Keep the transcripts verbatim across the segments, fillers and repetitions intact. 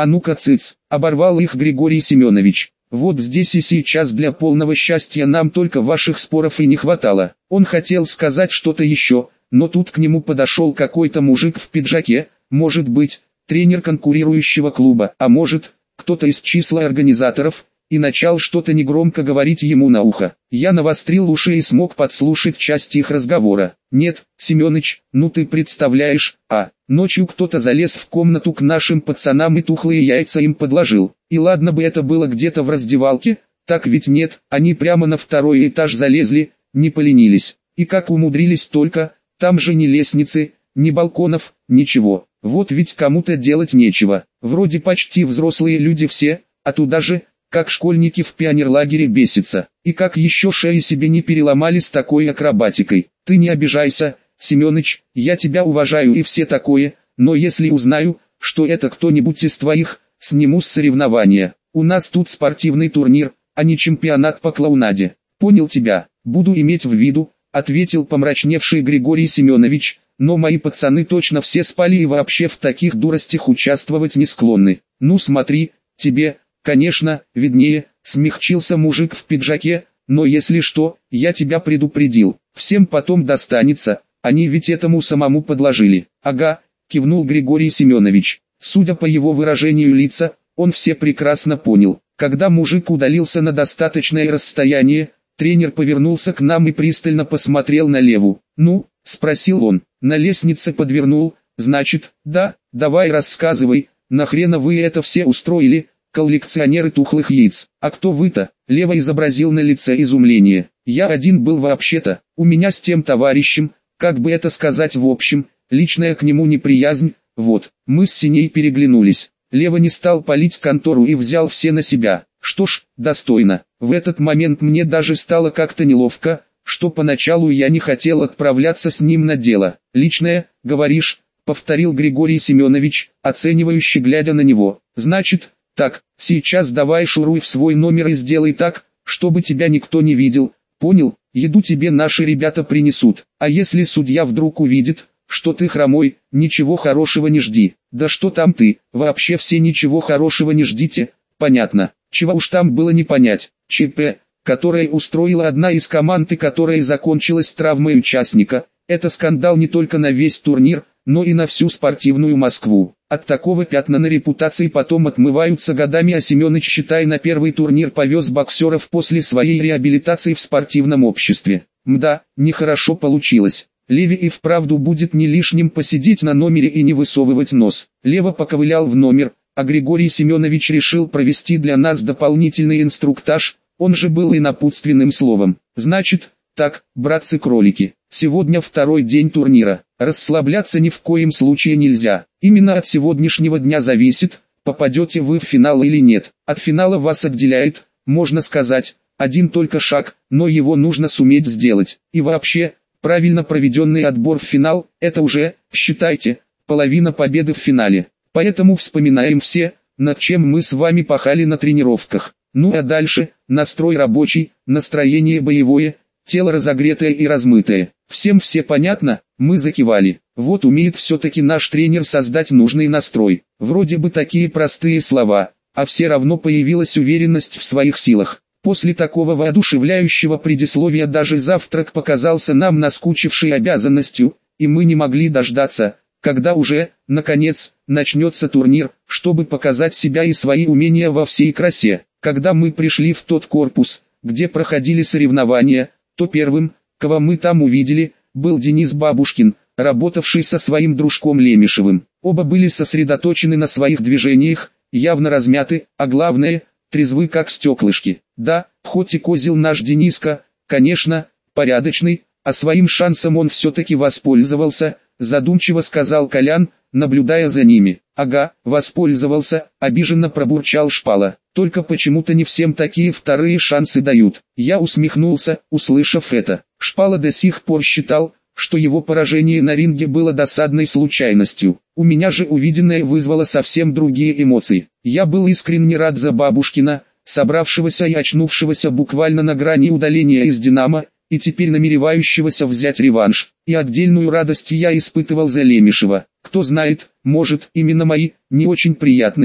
А ну-ка цыц, оборвал их Григорий Семенович. Вот здесь и сейчас для полного счастья нам только ваших споров и не хватало. Он хотел сказать что-то еще, но тут к нему подошел какой-то мужик в пиджаке, может быть, тренер конкурирующего клуба, а может, кто-то из числа организаторов, и начал что-то негромко говорить ему на ухо. Я навострил уши и смог подслушать часть их разговора. «Нет, Семёныч, ну ты представляешь, а, ночью кто-то залез в комнату к нашим пацанам и тухлые яйца им подложил. И ладно бы это было где-то в раздевалке, так ведь нет, они прямо на второй этаж залезли, не поленились. И как умудрились только, там же ни лестницы, ни балконов, ничего. Вот ведь кому-то делать нечего. Вроде почти взрослые люди все, а туда же, как школьники в пионерлагере бесятся. И как еще шеи себе не переломали с такой акробатикой. Ты не обижайся, Семёныч, я тебя уважаю и все такое, но если узнаю, что это кто-нибудь из твоих, сниму с соревнования. У нас тут спортивный турнир, а не чемпионат по клоунаде. Понял тебя, буду иметь в виду, ответил помрачневший Григорий Семенович, но мои пацаны точно все спали и вообще в таких дуростях участвовать не склонны. Ну смотри, тебе, конечно, виднее, смягчился мужик в пиджаке, но если что, я тебя предупредил, всем потом достанется, они ведь этому самому подложили. Ага, кивнул Григорий Семенович, судя по его выражению лица, он все прекрасно понял. Когда мужик удалился на достаточное расстояние, тренер повернулся к нам и пристально посмотрел на Леву. «Ну?» – спросил он. «На лестнице подвернул, значит, да, давай рассказывай, нахрена вы это все устроили, коллекционеры тухлых яиц? А кто вы-то?» Лева изобразил на лице изумление. «Я один был вообще-то, у меня с тем товарищем, как бы это сказать в общем, личная к нему неприязнь, вот». Мы с Синей переглянулись. Лева не стал палить контору и взял все на себя. Что ж, достойно. В этот момент мне даже стало как-то неловко, что поначалу я не хотел отправляться с ним на дело. «Личное, говоришь?» — повторил Григорий Семенович, оценивающе глядя на него. «Значит, так, сейчас давай шуруй в свой номер и сделай так, чтобы тебя никто не видел. Понял? Еду тебе наши ребята принесут. А если судья вдруг увидит, что ты хромой, ничего хорошего не жди». «Да что там ты, вообще все ничего хорошего не ждите, понятно. Чего уж там было не понять. ЧП, которое устроила одна из команд и которая закончилась травмой участника, это скандал не только на весь турнир, но и на всю спортивную Москву. От такого пятна на репутации потом отмываются годами, а Семёныч, считай, на первый турнир повез боксеров после своей реабилитации в спортивном обществе. Мда, нехорошо получилось. Леве и вправду будет не лишним посидеть на номере и не высовывать нос». Лева поковылял в номер, а Григорий Семенович решил провести для нас дополнительный инструктаж, он же был и напутственным словом. «Значит, так, братцы-кролики, сегодня второй день турнира, расслабляться ни в коем случае нельзя. Именно от сегодняшнего дня зависит, попадете вы в финал или нет. От финала вас отделяет, можно сказать, один только шаг, но его нужно суметь сделать. И вообще, правильно проведенный отбор в финал – это уже, считайте, половина победы в финале. Поэтому вспоминаем все, над чем мы с вами пахали на тренировках. Ну а дальше, настрой рабочий, настроение боевое, тело разогретое и размытое. Всем все понятно?» Мы закивали. Вот умеет все-таки наш тренер создать нужный настрой. Вроде бы такие простые слова, а все равно появилась уверенность в своих силах. После такого воодушевляющего предисловия даже завтрак показался нам наскучившей обязанностью, и мы не могли дождаться, когда уже, наконец, начнется турнир, чтобы показать себя и свои умения во всей красе. Когда мы пришли в тот корпус, где проходили соревнования, то первым, кого мы там увидели, был Денис Бабушкин, работавший со своим дружком Лемешевым. Оба были сосредоточены на своих движениях, явно размяты, а главное, трезвы как стеклышки. Да, хоть и козел наш Дениска, конечно, порядочный, а своим шансом он все-таки воспользовался, задумчиво сказал Колян, наблюдая за ними. «Ага, воспользовался», обиженно пробурчал Шпала. «Только почему-то не всем такие вторые шансы дают». Я усмехнулся, услышав это. Шпала до сих пор считал, что его поражение на ринге было досадной случайностью. У меня же увиденное вызвало совсем другие эмоции. Я был искренне рад за Бабушкина, собравшегося и очнувшегося буквально на грани удаления из «Динамо», и теперь намеревающегося взять реванш. И отдельную радость я испытывал за Лемешева. Кто знает, может, именно мои, не очень приятные,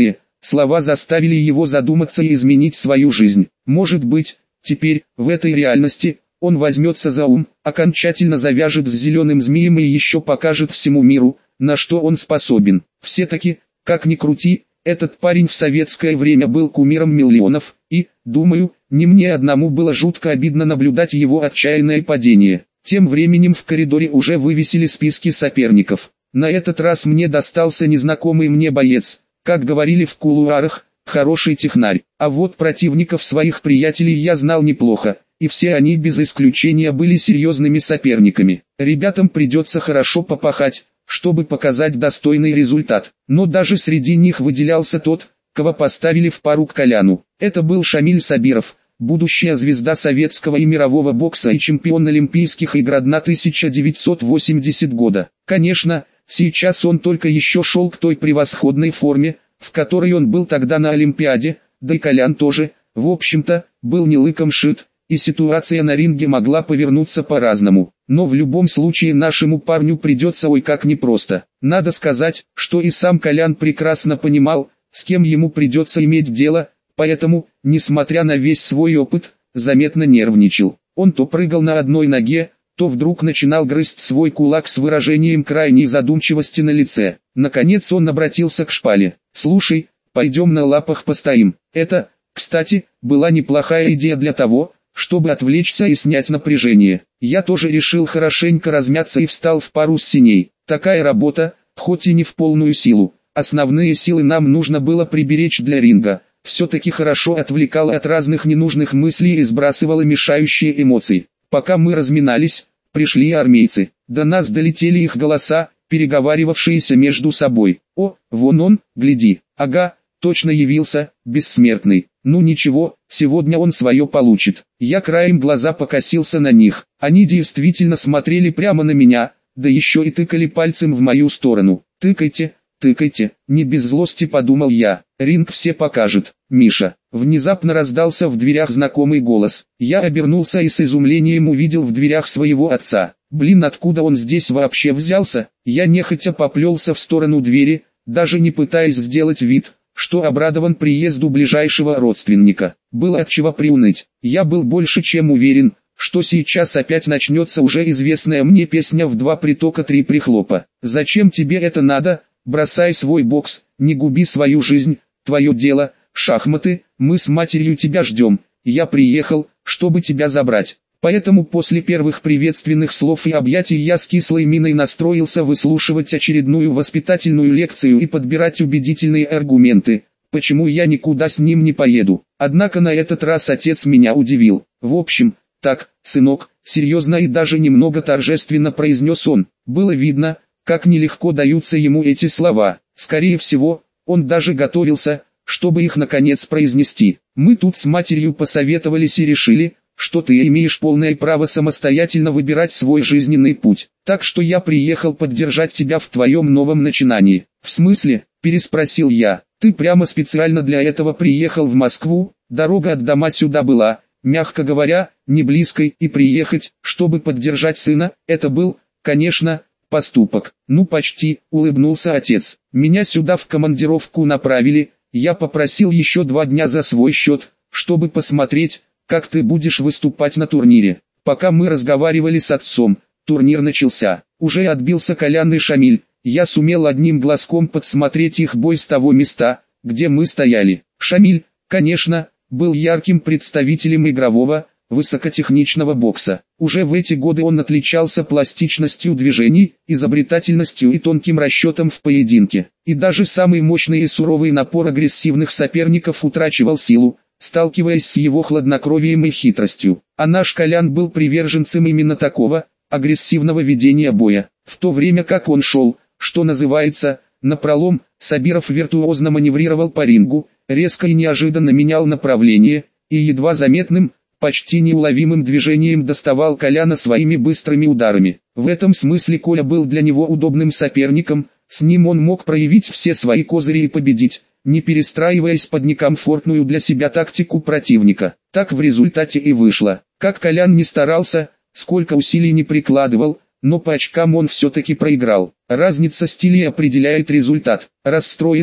Слова заставили его задуматься и изменить свою жизнь. Может быть, теперь, в этой реальности, он возьмется за ум, окончательно завяжет с зеленым змеем и еще покажет всему миру, на что он способен. Все-таки, как ни крути, этот парень в советское время был кумиром миллионов, и, думаю, не мне одному было жутко обидно наблюдать его отчаянное падение. Тем временем в коридоре уже вывесили списки соперников. На этот раз мне достался незнакомый мне боец, как говорили в кулуарах, хороший технарь. А вот противников своих приятелей я знал неплохо, и все они без исключения были серьезными соперниками. Ребятам придется хорошо попахать, чтобы показать достойный результат. Но даже среди них выделялся тот, кого поставили в пару к Коляну. Это был Шамиль Сабиров, будущая звезда советского и мирового бокса и чемпион Олимпийских игр тысяча девятьсот восьмидесятого года. Конечно, сейчас он только еще шел к той превосходной форме, в которой он был тогда на Олимпиаде, да и Колян тоже, в общем-то, был не лыком шит, и ситуация на ринге могла повернуться по-разному. Но в любом случае нашему парню придется ой как непросто. Надо сказать, что и сам Колян прекрасно понимал, с кем ему придется иметь дело, поэтому, несмотря на весь свой опыт, заметно нервничал. Он то прыгал на одной ноге, то вдруг начинал грызть свой кулак с выражением крайней задумчивости на лице. Наконец он обратился к Шпале. «Слушай, пойдем на лапах постоим». Это, кстати, была неплохая идея для того, чтобы отвлечься и снять напряжение. Я тоже решил хорошенько размяться и встал в пару с Синей. Такая работа, хоть и не в полную силу. Основные силы нам нужно было приберечь для ринга. Все-таки хорошо отвлекало от разных ненужных мыслей и сбрасывало мешающие эмоции. Пока мы разминались, пришли армейцы. До нас долетели их голоса, переговаривавшиеся между собой. «О, вон он, гляди, ага, точно явился, бессмертный. Ну ничего, сегодня он свое получит». Я краем глаза покосился на них. Они действительно смотрели прямо на меня, да еще и тыкали пальцем в мою сторону. «Тыкайте, тыкайте», не без злости подумал я. «Ринг все покажет». «Миша». Внезапно раздался в дверях знакомый голос. Я обернулся и с изумлением увидел в дверях своего отца. Блин, откуда он здесь вообще взялся? Я нехотя поплелся в сторону двери, даже не пытаясь сделать вид, что обрадован приезду ближайшего родственника. Было от чего приуныть. Я был больше чем уверен, что сейчас опять начнется уже известная мне песня «В два притока три прихлопа». «Зачем тебе это надо? Бросай свой бокс, не губи свою жизнь, твое дело, шахматы, мы с матерью тебя ждем, я приехал, чтобы тебя забрать». Поэтому после первых приветственных слов и объятий я с кислой миной настроился выслушивать очередную воспитательную лекцию и подбирать убедительные аргументы, почему я никуда с ним не поеду. Однако на этот раз отец меня удивил. «В общем, так, сынок», серьезно и даже немного торжественно произнес он. Было видно, как нелегко даются ему эти слова. Скорее всего, он даже готовился, чтобы их наконец произнести. «Мы тут с матерью посоветовались и решили, что ты имеешь полное право самостоятельно выбирать свой жизненный путь. Так что я приехал поддержать тебя в твоем новом начинании». «В смысле?» – переспросил я. «Ты прямо специально для этого приехал в Москву? Дорога от дома сюда была, мягко говоря, не близкой, и приехать, чтобы поддержать сына, это был, конечно, поступок». «Ну почти», – улыбнулся отец. «Меня сюда в командировку направили, я попросил еще два дня за свой счет, чтобы посмотреть, как ты будешь выступать на турнире». Пока мы разговаривали с отцом, турнир начался. Уже отбился Колян и Шамиль. Я сумел одним глазком подсмотреть их бой с того места, где мы стояли. Шамиль, конечно, был ярким представителем игрового, высокотехничного бокса. Уже в эти годы он отличался пластичностью движений, изобретательностью и тонким расчетом в поединке. И даже самый мощный и суровый напор агрессивных соперников утрачивал силу, сталкиваясь с его хладнокровием и хитростью. А наш Колян был приверженцем именно такого, агрессивного ведения боя. В то время как он шел, что называется, напролом, Сабиров виртуозно маневрировал по рингу, резко и неожиданно менял направление, и едва заметным, почти неуловимым движением доставал Коляна своими быстрыми ударами. В этом смысле Коля был для него удобным соперником, с ним он мог проявить все свои козыри и победить, не перестраиваясь под некомфортную для себя тактику противника. Так в результате и вышло. Как Колян не старался, сколько усилий не прикладывал, но по очкам он все-таки проиграл. Разница стилей определяет результат. Расстроенный,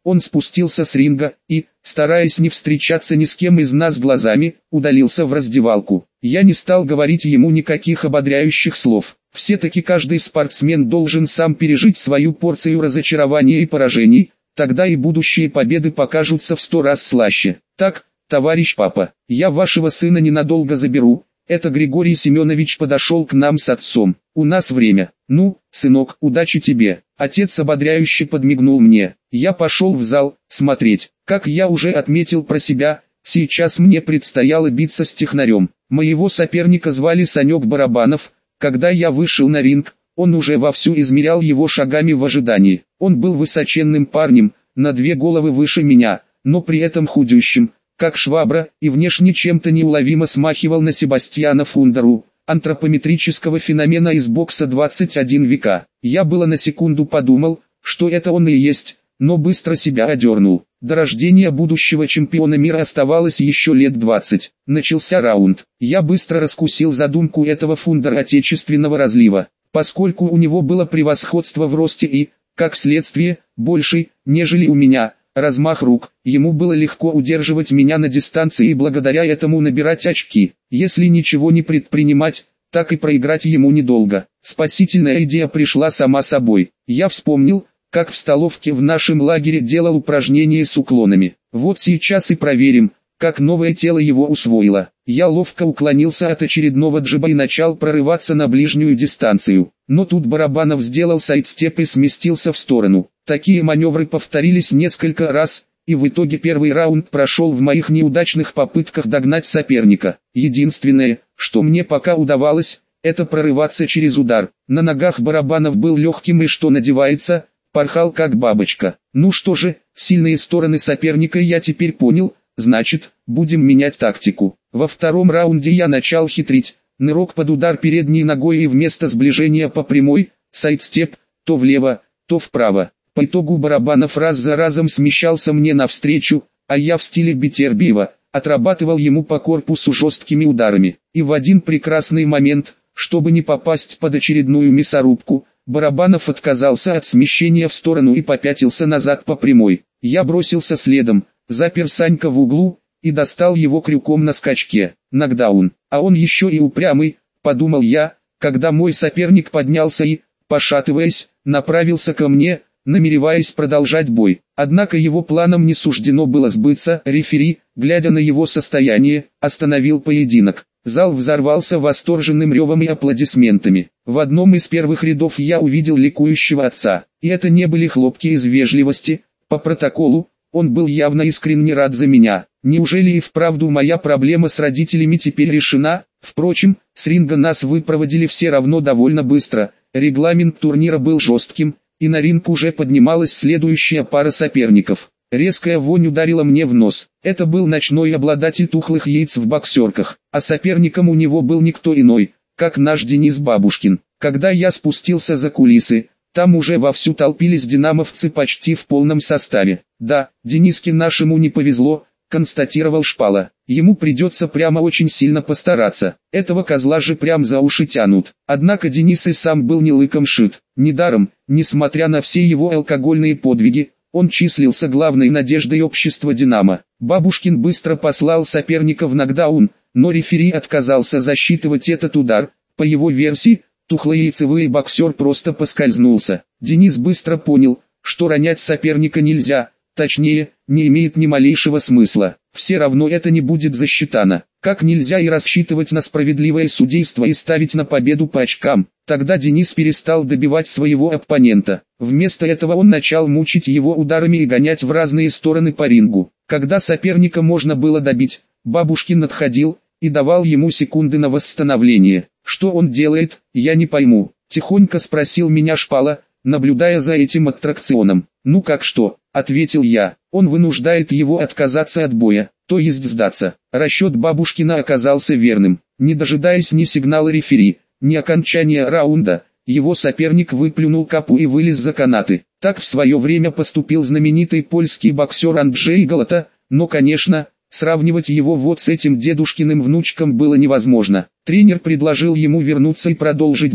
Он спустился с ринга и, стараясь не встречаться ни с кем из нас глазами, удалился в раздевалку. Я не стал говорить ему никаких ободряющих слов. Все-таки каждый спортсмен должен сам пережить свою порцию разочарования и поражений, тогда и будущие победы покажутся в сто раз слаще. Так, товарищ папа, я вашего сына ненадолго заберу. Это Григорий Семенович подошел к нам с отцом. У нас время. Ну, сынок, удачи тебе. Отец ободряюще подмигнул мне. Я пошел в зал, смотреть. Как я уже отметил про себя, сейчас мне предстояло биться с технарем. Моего соперника звали Санек Барабанов. Когда я вышел на ринг, он уже вовсю измерял его шагами в ожидании. Он был высоченным парнем, на две головы выше меня, но при этом худющим, как швабра, и внешне чем-то неуловимо смахивал на Себастьяна Фундеру, антропометрического феномена из бокса двадцать один века. Я было на секунду подумал, что это он и есть, но быстро себя одернул. До рождения будущего чемпиона мира оставалось еще лет двадцать. Начался раунд. Я быстро раскусил задумку этого Фундера отечественного разлива, поскольку у него было превосходство в росте и, как следствие, больше, нежели у меня. Размах рук, ему было легко удерживать меня на дистанции и благодаря этому набирать очки. Если ничего не предпринимать, так и проиграть ему недолго. Спасительная идея пришла сама собой. Я вспомнил, как в столовке в нашем лагере делал упражнения с уклонами. Вот сейчас и проверим, как новое тело его усвоило. Я ловко уклонился от очередного джиба и начал прорываться на ближнюю дистанцию. Но тут Барабанов сделал сайдстеп и сместился в сторону. Такие маневры повторились несколько раз, и в итоге первый раунд прошел в моих неудачных попытках догнать соперника. Единственное, что мне пока удавалось, это прорываться через удар. На ногах Барабанов был легким и, что надевается, порхал как бабочка. Ну что же, сильные стороны соперника я теперь понял, значит, будем менять тактику. Во втором раунде я начал хитрить, нырок под удар передней ногой и вместо сближения по прямой, сайдстеп, то влево, то вправо. По итогу Барабанов раз за разом смещался мне навстречу, а я в стиле Бетербиева, отрабатывал ему по корпусу жесткими ударами. И в один прекрасный момент, чтобы не попасть под очередную мясорубку, Барабанов отказался от смещения в сторону и попятился назад по прямой. Я бросился следом, запер Санька в углу, и достал его крюком на скачке. Нокдаун. А он еще и упрямый, подумал я, когда мой соперник поднялся и, пошатываясь, направился ко мне, намереваясь продолжать бой. Однако его планам не суждено было сбыться. Рефери, глядя на его состояние, остановил поединок. Зал взорвался восторженным ревом и аплодисментами. В одном из первых рядов я увидел ликующего отца. И это не были хлопки из вежливости. По протоколу, он был явно искренне рад за меня. Неужели и вправду моя проблема с родителями теперь решена? Впрочем, с ринга нас выпроводили все равно довольно быстро. Регламент турнира был жестким, и на ринг уже поднималась следующая пара соперников. Резкая вонь ударила мне в нос. Это был ночной обладатель тухлых яиц в боксерках, а соперником у него был никто иной, как наш Денис Бабушкин. Когда я спустился за кулисы, там уже вовсю толпились динамовцы почти в полном составе. Да, Дениске нашему не повезло, констатировал Шпала. Ему придется прямо очень сильно постараться. Этого козла же прям за уши тянут. Однако Денис и сам был не лыком шит. Недаром, несмотря на все его алкогольные подвиги, он числился главной надеждой общества «Динамо». Бабушкин быстро послал соперника в нокдаун, но рефери отказался засчитывать этот удар. По его версии, тухлояйцевый боксер просто поскользнулся. Денис быстро понял, что ронять соперника нельзя, точнее, не имеет ни малейшего смысла. Все равно это не будет засчитано. Как нельзя и рассчитывать на справедливое судейство и ставить на победу по очкам. Тогда Денис перестал добивать своего оппонента. Вместо этого он начал мучить его ударами и гонять в разные стороны по рингу. Когда соперника можно было добить, Бабушкин отходил и давал ему секунды на восстановление. Что он делает, я не пойму. Тихонько спросил меня Шпала, наблюдая за этим аттракционом. «Ну как что?» — ответил я. «Он вынуждает его отказаться от боя, то есть сдаться». Расчет Бабушкина оказался верным. Не дожидаясь ни сигнала рефери, ни окончания раунда, его соперник выплюнул капу и вылез за канаты. Так в свое время поступил знаменитый польский боксер Анджей Галата, но, конечно, сравнивать его вот с этим дедушкиным внучком было невозможно. Тренер предложил ему вернуться и продолжить бой,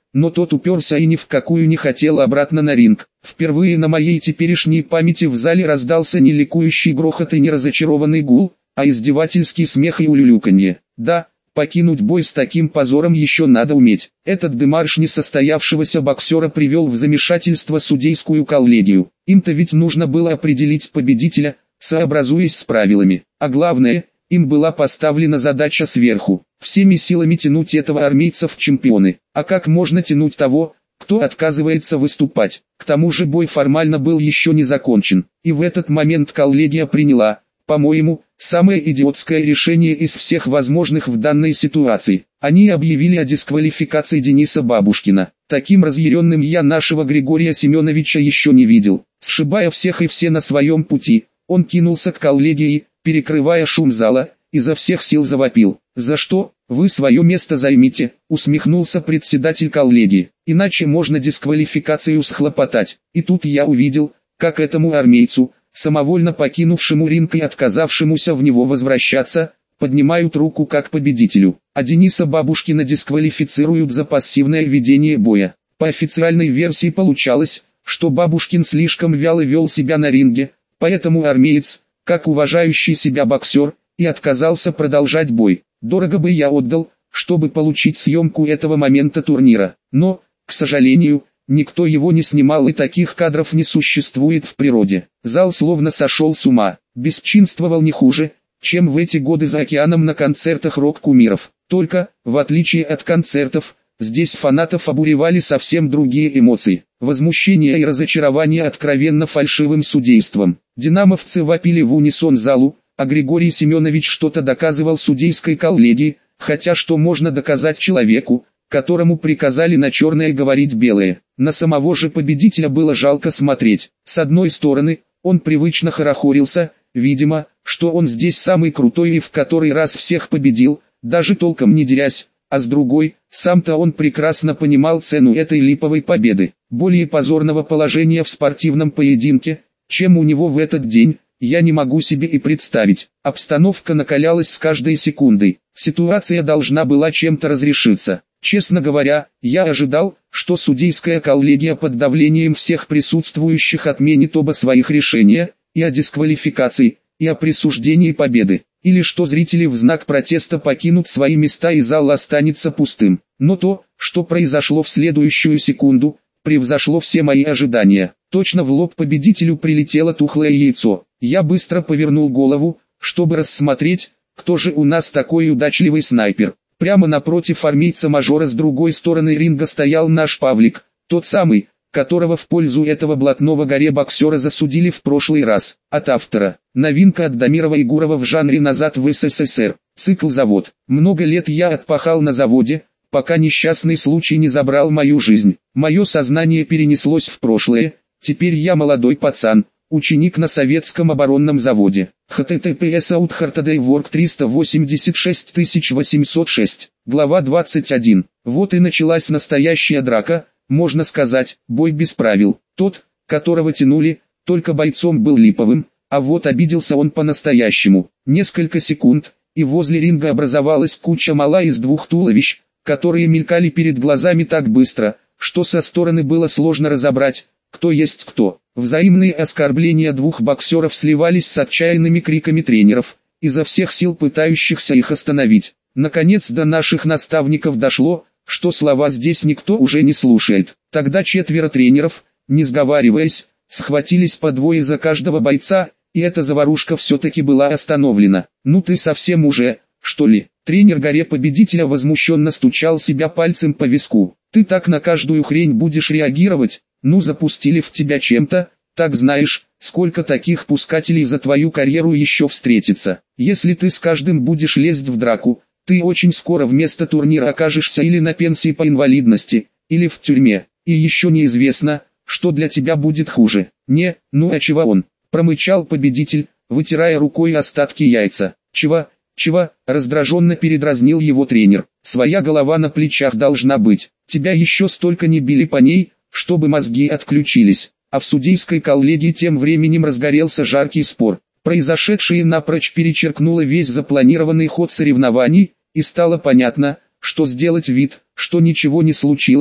но тот уперся и ни в какую не хотел обратно на ринг. Впервые на моей теперешней памяти в зале раздался не ликующий грохот и не разочарованный гул, а издевательский смех и улюлюканье. Да, покинуть бой с таким позором еще надо уметь. Этот демарш несостоявшегося боксера привел в замешательство судейскую коллегию. Им-то ведь нужно было определить победителя, сообразуясь с правилами. А главное, им была поставлена задача сверху, всеми силами тянуть этого армейца в чемпионы. А как можно тянуть того, кто отказывается выступать? К тому же бой формально был еще не закончен. И в этот момент коллегия приняла, по-моему, самое идиотское решение из всех возможных в данной ситуации. Они объявили о дисквалификации Дениса Бабушкина. Таким разъяренным я нашего Григория Семеновича еще не видел. Сшибая всех и все на своем пути, он кинулся к коллегии, перекрывая шум зала, изо всех сил завопил. «За что? Вы свое место займите», — усмехнулся председатель коллегии. «Иначе можно дисквалификацию схлопотать». И тут я увидел, как этому армейцу, самовольно покинувшему ринг и отказавшемуся в него возвращаться, поднимают руку как победителю, а Дениса Бабушкина дисквалифицируют за пассивное ведение боя. По официальной версии получалось, что Бабушкин слишком вяло вел себя на ринге, поэтому армеец, как уважающий себя боксер, и отказался продолжать бой. Дорого бы я отдал, чтобы получить съемку этого момента турнира, но, к сожалению, никто его не снимал и таких кадров не существует в природе. Зал словно сошел с ума, бесчинствовал не хуже, чем в эти годы за океаном на концертах рок-кумиров. Только, в отличие от концертов, здесь фанатов обуревали совсем другие эмоции. Возмущение и разочарование откровенно фальшивым судейством. Динамовцы вопили в унисон залу, а Григорий Семенович что-то доказывал судейской коллегии, хотя что можно доказать человеку, которому приказали на черное говорить белое. На самого же победителя было жалко смотреть. С одной стороны, он привычно хорохорился, видимо, что он здесь самый крутой и в который раз всех победил, даже толком не дерясь, а с другой, сам-то он прекрасно понимал цену этой липовой победы. Более позорного положения в спортивном поединке, чем у него в этот день, я не могу себе и представить. Обстановка накалялась с каждой секундой. Ситуация должна была чем-то разрешиться. Честно говоря, я ожидал, что судейская коллегия под давлением всех присутствующих отменит оба своих решения, и о дисквалификации, и о присуждении победы, или что зрители в знак протеста покинут свои места и зал останется пустым. Но то, что произошло в следующую секунду, превзошло все мои ожидания. Точно в лоб победителю прилетело тухлое яйцо. Я быстро повернул голову, чтобы рассмотреть, кто же у нас такой удачливый снайпер. Прямо напротив армейца-мажора с другой стороны ринга стоял наш Павлик, тот самый, которого в пользу этого блатного горе-боксера засудили в прошлый раз. От автора. Новинка от Дамирова и Гурова в жанре «Назад в СССР». Цикл «Завод». Много лет я отпахал на заводе, пока несчастный случай не забрал мою жизнь. Мое сознание перенеслось в прошлое, теперь я молодой пацан, ученик на советском оборонном заводе. https outhartodaywork триста восемьдесят шесть тысяч восемьсот шесть. Глава двадцать один. Вот и началась настоящая драка, можно сказать, бой без правил. Тот, которого тянули, только бойцом был липовым, а вот обиделся он по-настоящему. Несколько секунд, и возле ринга образовалась куча мала из двух туловищ, которые мелькали перед глазами так быстро, что со стороны было сложно разобрать, кто есть кто. Взаимные оскорбления двух боксеров сливались с отчаянными криками тренеров, изо всех сил пытающихся их остановить. Наконец до наших наставников дошло, что слова здесь никто уже не слушает. Тогда четверо тренеров, не сговариваясь, схватились по двое за каждого бойца, и эта заварушка все-таки была остановлена. «Ну ты совсем уже, что ли?» Тренер горе-победителя возмущенно стучал себя пальцем по виску. «Ты так на каждую хрень будешь реагировать? Ну запустили в тебя чем-то, так знаешь, сколько таких пускателей за твою карьеру еще встретится. Если ты с каждым будешь лезть в драку, ты очень скоро вместо турнира окажешься или на пенсии по инвалидности, или в тюрьме, и еще неизвестно, что для тебя будет хуже». «Не, ну а чего он?» – промычал победитель, вытирая рукой остатки яйца. «Чего, чего?» – раздраженно передразнил его тренер. «Своя голова на плечах должна быть, тебя еще столько не били по ней, чтобы мозги отключились». А в судейской коллегии тем временем разгорелся жаркий спор. Произошедшее напрочь перечеркнуло весь запланированный ход соревнований, и стало понятно, что сделать вид, что ничего не случилось,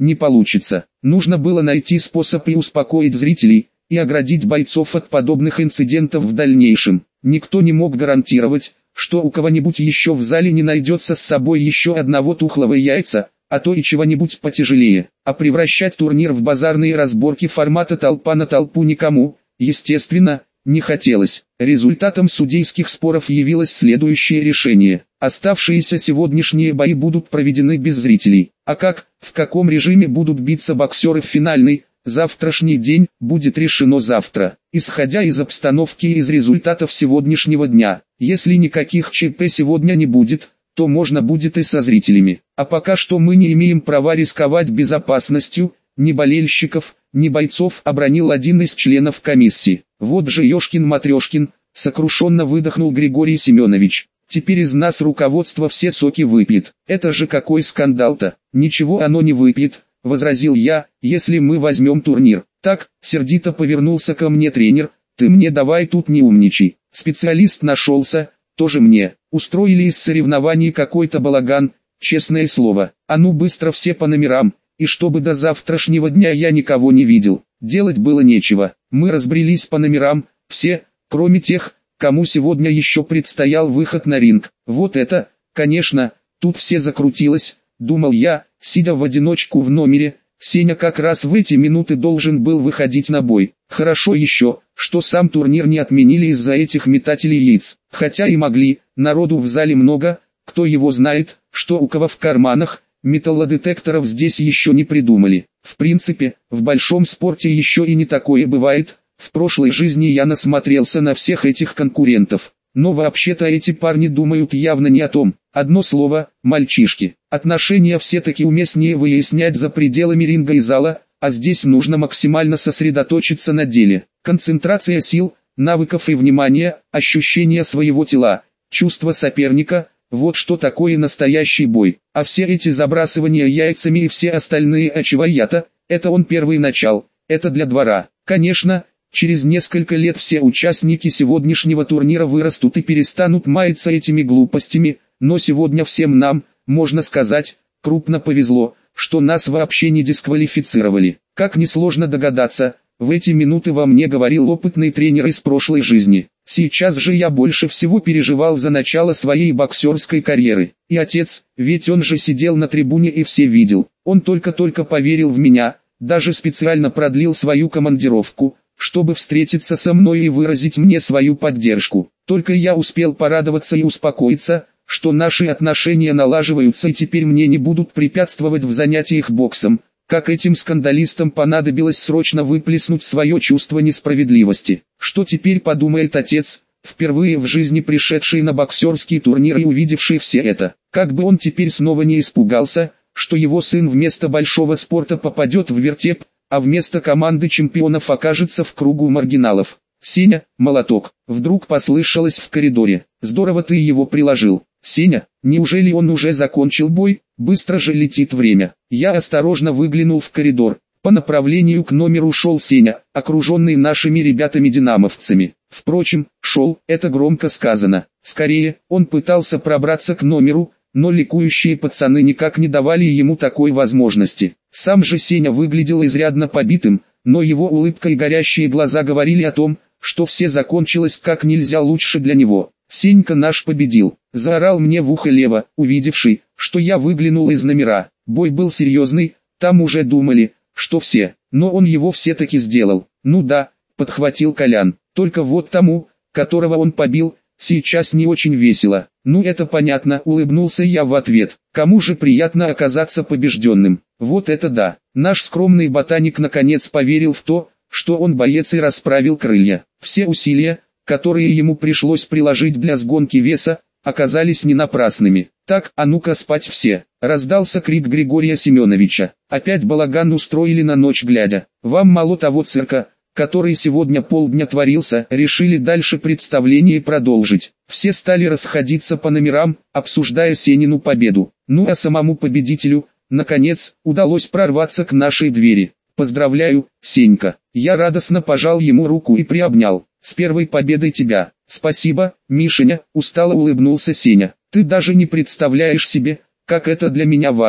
не получится. Нужно было найти способ и успокоить зрителей, и оградить бойцов от подобных инцидентов в дальнейшем. Никто не мог гарантировать, что у кого-нибудь еще в зале не найдется с собой еще одного тухлого яйца, а то и чего-нибудь потяжелее. А превращать турнир в базарные разборки формата толпа на толпу никому, естественно, не хотелось. Результатом судейских споров явилось следующее решение. Оставшиеся сегодняшние бои будут проведены без зрителей. А как, в каком режиме будут биться боксеры в финальный, завтрашний день, будет решено завтра, исходя из обстановки и из результатов сегодняшнего дня. Если никаких ЧП сегодня не будет, то можно будет и со зрителями. А пока что мы не имеем права рисковать безопасностью, ни болельщиков, ни бойцов, обронил один из членов комиссии. Вот же ёшкин-матрёшкин, сокрушенно выдохнул Григорий Семенович. Теперь из нас руководство все соки выпьет. Это же какой скандал-то. Ничего оно не выпьет, возразил я, если мы возьмем турнир. Так, сердито повернулся ко мне тренер, ты мне давай тут не умничай. Специалист нашелся, тоже мне. Устроили из соревнований какой-то балаган, честное слово. А ну быстро все по номерам, и чтобы до завтрашнего дня я никого не видел. Делать было нечего. Мы разбрелись по номерам, все, кроме тех, кому сегодня еще предстоял выход на ринг. Вот это, конечно, тут все закрутилось, думал я, сидя в одиночку в номере. Сеня как раз в эти минуты должен был выходить на бой. Хорошо еще, что сам турнир не отменили из-за этих метателей яиц. Хотя и могли, народу в зале много, кто его знает, что у кого в карманах, металлодетекторов здесь еще не придумали. В принципе, в большом спорте еще и не такое бывает. В прошлой жизни я насмотрелся на всех этих конкурентов. Но вообще-то эти парни думают явно не о том. Одно слово – мальчишки. Отношения все-таки уместнее выяснять за пределами ринга и зала, а здесь нужно максимально сосредоточиться на деле. Концентрация сил, навыков и внимания, ощущение своего тела, чувство соперника – вот что такое настоящий бой. А все эти забрасывания яйцами и все остальные очевидно, это он первый начал, это для двора. Конечно, через несколько лет все участники сегодняшнего турнира вырастут и перестанут маяться этими глупостями, но сегодня всем нам, можно сказать, крупно повезло, что нас вообще не дисквалифицировали. Как несложно догадаться, в эти минуты во мне говорил опытный тренер из прошлой жизни. Сейчас же я больше всего переживал за начало своей боксерской карьеры. И отец, ведь он же сидел на трибуне и все видел. Он только-только поверил в меня, даже специально продлил свою командировку, чтобы встретиться со мной и выразить мне свою поддержку. Только я успел порадоваться и успокоиться, что наши отношения налаживаются и теперь мне не будут препятствовать в занятиях боксом, как этим скандалистам понадобилось срочно выплеснуть свое чувство несправедливости. Что теперь подумает отец, впервые в жизни пришедший на боксерский турнир и увидевший все это? Как бы он теперь снова не испугался, что его сын вместо большого спорта попадет в вертеп, а вместо команды чемпионов окажется в кругу маргиналов. «Сеня, молоток!» Вдруг послышалось в коридоре. «Здорово ты его приложил. Сеня, неужели он уже закончил бой? Быстро же летит время». Я осторожно выглянул в коридор. По направлению к номеру шел Сеня, окруженный нашими ребятами-динамовцами. Впрочем, шел, это громко сказано. Скорее, он пытался пробраться к номеру, но ликующие пацаны никак не давали ему такой возможности. Сам же Сеня выглядел изрядно побитым, но его улыбка и горящие глаза говорили о том, что все закончилось как нельзя лучше для него. «Сенька наш победил!» — заорал мне в ухо Лева, увидевший, что я выглянул из номера. Бой был серьезный, там уже думали, что все, но он его все-таки сделал. «Ну да», — подхватил Колян, — «только вот тому, которого он побил, сейчас не очень весело». «Ну это понятно», — улыбнулся я в ответ. «Кому же приятно оказаться побежденным?» Вот это да! Наш скромный ботаник наконец поверил в то, что он боец и расправил крылья. Все усилия, которые ему пришлось приложить для сгонки веса, оказались не напрасными. «Так, а ну-ка спать все!» — раздался крик Григория Семеновича. «Опять балаган устроили на ночь глядя. Вам мало того цирка, который сегодня полдня творился, решили дальше представление продолжить». Все стали расходиться по номерам, обсуждая Сенину победу. Ну а самому победителю, наконец, удалось прорваться к нашей двери. «Поздравляю, Сенька!» Я радостно пожал ему руку и приобнял. «С первой победой тебя!» «Спасибо, Мишеня!» — устало улыбнулся Сеня. «Ты даже не представляешь себе, как это для меня важно!»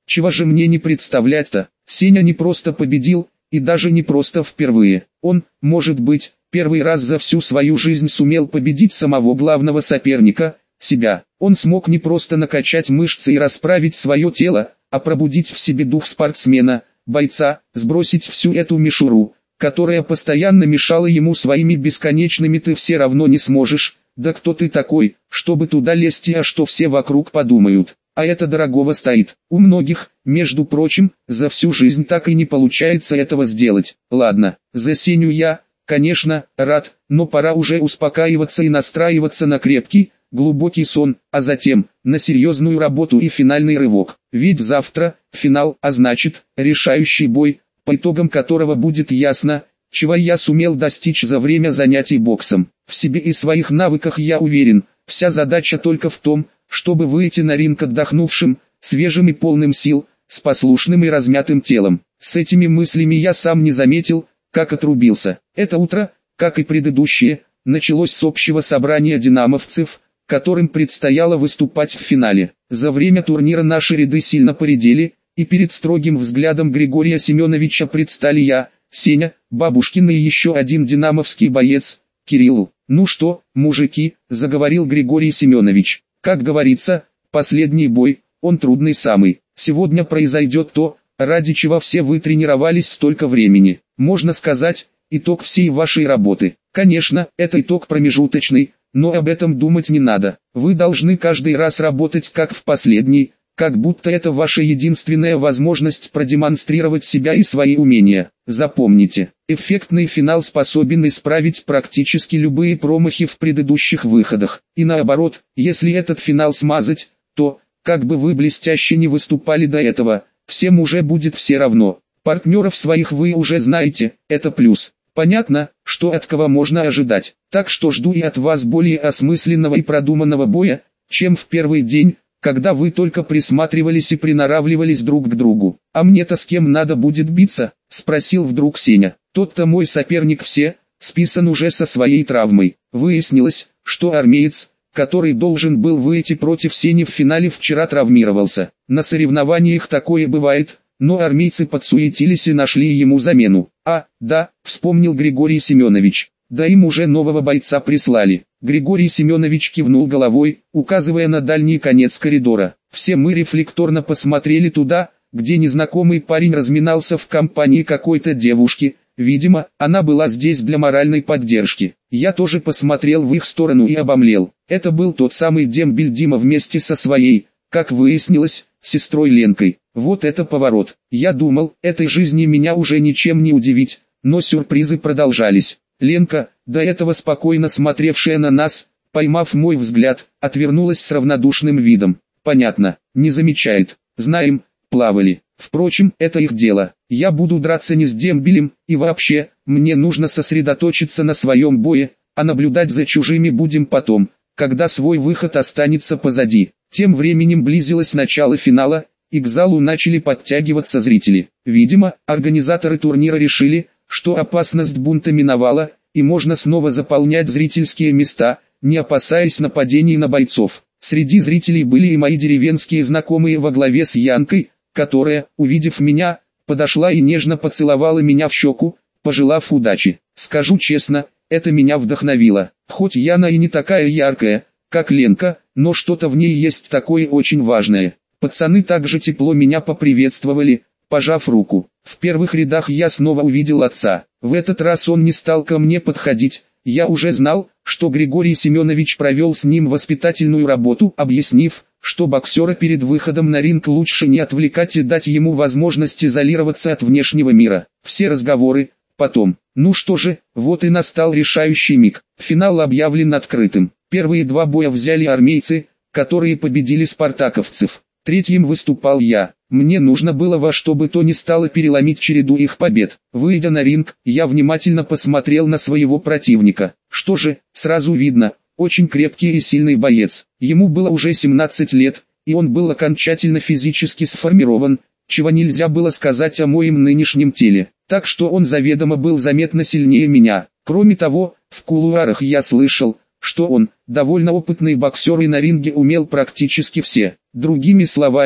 Чего же мне не представлять-то? Сеня не просто победил, и даже не просто впервые. Он, может быть, первый раз за всю свою жизнь сумел победить самого главного соперника, себя. Он смог не просто накачать мышцы и расправить свое тело, а пробудить в себе дух спортсмена, бойца, сбросить всю эту мишуру, которая постоянно мешала ему своими бесконечными «ты все равно не сможешь», «да кто ты такой, чтобы туда лезть, а что все вокруг подумают». А это дорогого стоит. У многих, между прочим, за всю жизнь так и не получается этого сделать. Ладно, за Сеню я, конечно, рад, но пора уже успокаиваться и настраиваться на крепкий, глубокий сон, а затем, на серьезную работу и финальный рывок. Ведь завтра, финал, а значит, решающий бой, по итогам которого будет ясно, чего я сумел достичь за время занятий боксом. В себе и своих навыках я уверен, вся задача только в том, чтобы выйти на ринг отдохнувшим, свежим и полным сил, с послушным и размятым телом. С этими мыслями я сам не заметил, как отрубился. Это утро, как и предыдущее, началось с общего собрания динамовцев, которым предстояло выступать в финале. За время турнира наши ряды сильно поредели, и перед строгим взглядом Григория Семеновича предстали я, Сеня, Бабушкин и еще один динамовский боец, Кирилл. «Ну что, мужики», — заговорил Григорий Семенович. «Как говорится, последний бой, он трудный самый. Сегодня произойдет то, ради чего все вы тренировались столько времени. Можно сказать, итог всей вашей работы. Конечно, это итог промежуточный, но об этом думать не надо. Вы должны каждый раз работать как в последний, как будто это ваша единственная возможность продемонстрировать себя и свои умения. Запомните, эффектный финал способен исправить практически любые промахи в предыдущих выходах. И наоборот, если этот финал смазать, то, как бы вы блестяще не выступали до этого, всем уже будет все равно. Партнеров своих вы уже знаете, это плюс. Понятно, что от кого можно ожидать. Так что жду и от вас более осмысленного и продуманного боя, чем в первый день, когда вы только присматривались и приноравливались друг к другу. «А мне-то с кем надо будет биться?» — спросил вдруг Сеня. «Тот-то мой соперник все, списан уже со своей травмой». Выяснилось, что армеец, который должен был выйти против Сени в финале, вчера травмировался. На соревнованиях такое бывает, но армейцы подсуетились и нашли ему замену. «А, да», — вспомнил Григорий Семенович. «Да им уже нового бойца прислали». Григорий Семенович кивнул головой, указывая на дальний конец коридора. Все мы рефлекторно посмотрели туда, где незнакомый парень разминался в компании какой-то девушки. Видимо, она была здесь для моральной поддержки. Я тоже посмотрел в их сторону и обомлел. Это был тот самый дембель Дима вместе со своей, как выяснилось, сестрой Ленкой. Вот это поворот. Я думал, этой жизни меня уже ничем не удивить, но сюрпризы продолжались. Ленка, до этого спокойно смотревшая на нас, поймав мой взгляд, отвернулась с равнодушным видом. Понятно, не замечает. Знаем, плавали. Впрочем, это их дело. Я буду драться не с дембелем, и вообще, мне нужно сосредоточиться на своем бое, а наблюдать за чужими будем потом, когда свой выход останется позади. Тем временем близилось начало финала, и к залу начали подтягиваться зрители. Видимо, организаторы турнира решили, что опасность бунта миновала, и можно снова заполнять зрительские места, не опасаясь нападений на бойцов. Среди зрителей были и мои деревенские знакомые во главе с Янкой, которая, увидев меня, подошла и нежно поцеловала меня в щеку, пожелав удачи. Скажу честно, это меня вдохновило. Хоть Яна и не такая яркая, как Ленка, но что-то в ней есть такое очень важное. Пацаны также тепло меня поприветствовали, пожав руку. В первых рядах я снова увидел отца. В этот раз он не стал ко мне подходить. Я уже знал, что Григорий Семенович провел с ним воспитательную работу, объяснив, что боксера перед выходом на ринг лучше не отвлекать и дать ему возможность изолироваться от внешнего мира. Все разговоры потом. Ну что же, вот и настал решающий миг. Финал объявлен открытым. Первые два боя взяли армейцы, которые победили спартаковцев. Третьим выступал я. Мне нужно было во что бы то ни стало переломить череду их побед. Выйдя на ринг, я внимательно посмотрел на своего противника. Что же, сразу видно, очень крепкий и сильный боец. Ему было уже семнадцать лет, и он был окончательно физически сформирован, чего нельзя было сказать о моем нынешнем теле. Так что он заведомо был заметно сильнее меня. Кроме того, в кулуарах я слышал, что он, довольно опытный боксер и на ринге умел практически все. Другими словами,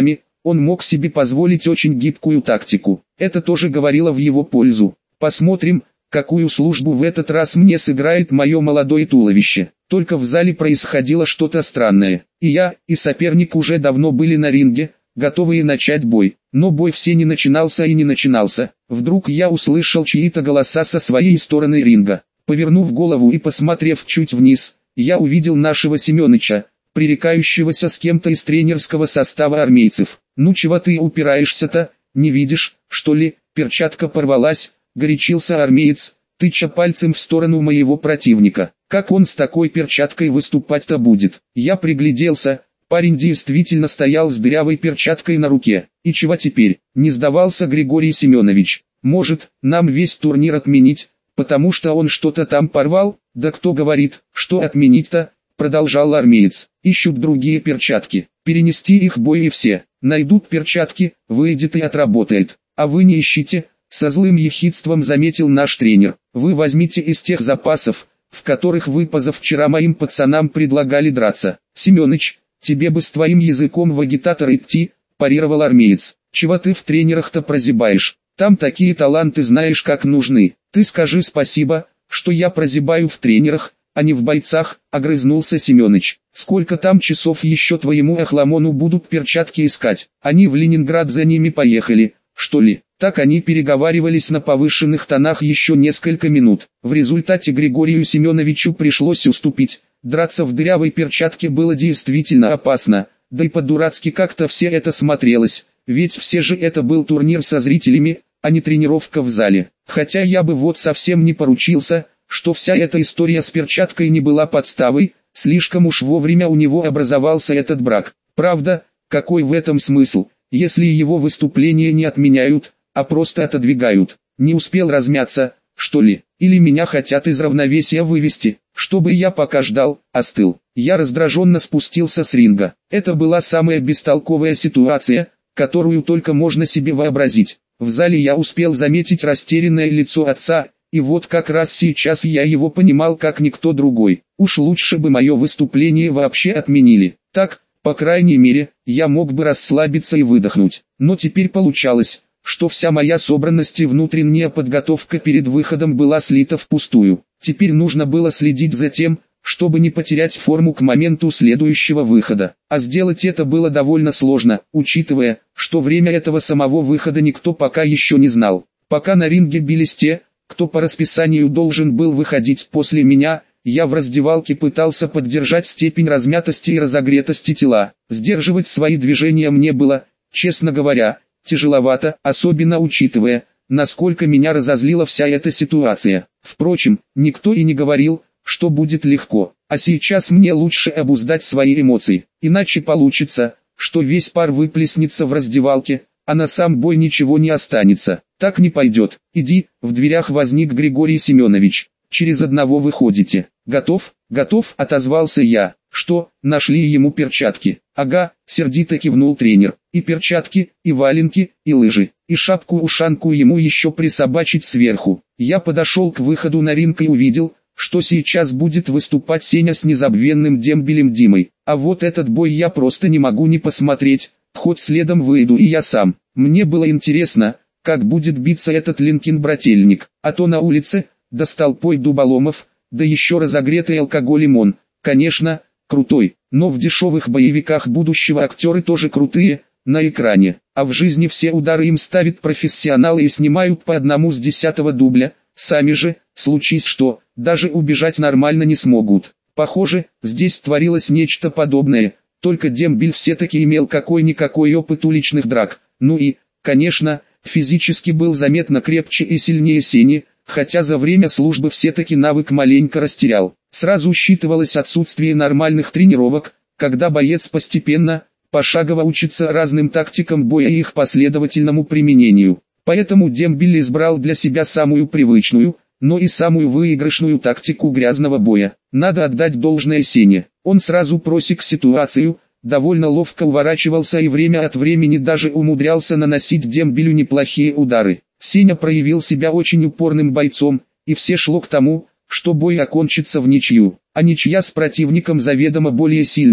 Он мог себе позволить очень гибкую тактику. Это тоже говорило в его пользу. Посмотрим, какую службу в этот раз мне сыграет мое молодое туловище. Только в зале происходило что-то странное. И я, и соперник уже давно были на ринге, готовые начать бой. Но бой все не начинался и не начинался. Вдруг я услышал чьи-то голоса со своей стороны ринга. Повернув голову и посмотрев чуть вниз, я увидел нашего Семёныча, пререкающегося с кем-то из тренерского состава армейцев. «Ну чего ты упираешься-то, не видишь, что ли?» Перчатка порвалась, горячился армеец, тыча пальцем в сторону моего противника. Как он с такой перчаткой выступать-то будет? Я пригляделся, парень действительно стоял с дырявой перчаткой на руке. И чего теперь? Не сдавался Григорий Семенович. Может, нам весь турнир отменить, потому что он что-то там порвал? Да кто говорит, что отменить-то? Продолжал армеец. Ищут другие перчатки. Перенести их бой и все. Найдут перчатки, выйдет и отработает. А вы не ищите, со злым ехидством заметил наш тренер. Вы возьмите из тех запасов, в которых вы позавчера моим пацанам предлагали драться. Семёныч, тебе бы с твоим языком в агитатор идти, парировал армеец. Чего ты в тренерах-то прозябаешь? Там такие таланты знаешь как нужны. Ты скажи спасибо, что я прозябаю в тренерах, а не в бойцах, огрызнулся Семёныч. Сколько там часов еще твоему охламону будут перчатки искать? Они в Ленинград за ними поехали, что ли? Так они переговаривались на повышенных тонах еще несколько минут. В результате Григорию Семеновичу пришлось уступить. Драться в дырявой перчатке было действительно опасно, да и по-дурацки как-то все это смотрелось, ведь все же это был турнир со зрителями, а не тренировка в зале. Хотя я бы вот совсем не поручился, что вся эта история с перчаткой не была подставой, слишком уж вовремя у него образовался этот брак. Правда, какой в этом смысл, если его выступления не отменяют, а просто отодвигают? Не успел размяться, что ли? Или меня хотят из равновесия вывести, чтобы я пока ждал, остыл? Я раздраженно спустился с ринга. Это была самая бестолковая ситуация, которую только можно себе вообразить. В зале я успел заметить растерянное лицо отца, и вот как раз сейчас я его понимал как никто другой. Уж лучше бы мое выступление вообще отменили. Так, по крайней мере, я мог бы расслабиться и выдохнуть. Но теперь получалось, что вся моя собранность и внутренняя подготовка перед выходом была слита впустую. Теперь нужно было следить за тем, чтобы не потерять форму к моменту следующего выхода. А сделать это было довольно сложно, учитывая, что время этого самого выхода никто пока еще не знал. Пока на ринге бились те, кто по расписанию должен был выходить после меня, я в раздевалке пытался поддержать степень размятости и разогретости тела. Сдерживать свои движения мне было, честно говоря, тяжеловато, особенно учитывая, насколько меня разозлила вся эта ситуация. Впрочем, никто и не говорил, что будет легко. А сейчас мне лучше обуздать свои эмоции, иначе получится, что весь пар выплеснется в раздевалке, а на сам бой ничего не останется. Так не пойдет. Иди, в дверях возник Григорий Семенович. Через одного выходите. Готов? Готов, отозвался я. Что, нашли ему перчатки? Ага, сердито кивнул тренер. И перчатки, и валенки, и лыжи, и шапку-ушанку ему еще присобачить сверху. Я подошел к выходу на ринг и увидел, что сейчас будет выступать Сеня с незабвенным дембелем Димой. А вот этот бой я просто не могу не посмотреть, хоть следом выйду и я сам. Мне было интересно, как будет биться этот Ленкин-брательник, а то на улице, да с толпой дуболомов, да еще разогретый алкоголем он, конечно, крутой, но в дешевых боевиках будущего актеры тоже крутые, на экране, а в жизни все удары им ставят профессионалы и снимают по одному с десятого дубля, сами же, случись что, даже убежать нормально не смогут. Похоже, здесь творилось нечто подобное, только дембель все-таки имел какой-никакой опыт уличных драк, ну и, конечно, физически был заметно крепче и сильнее Сени, хотя за время службы все-таки навык маленько растерял. Сразу считывалось отсутствие нормальных тренировок, когда боец постепенно, пошагово учится разным тактикам боя и их последовательному применению. Поэтому дембель избрал для себя самую привычную, но и самую выигрышную тактику грязного боя. Надо отдать должное Сене. Он сразу просек ситуацию, довольно ловко уворачивался и время от времени даже умудрялся наносить дембелю неплохие удары. Сеня проявил себя очень упорным бойцом, и все шло к тому, что бой окончится в ничью, а ничья с противником заведомо более сильным,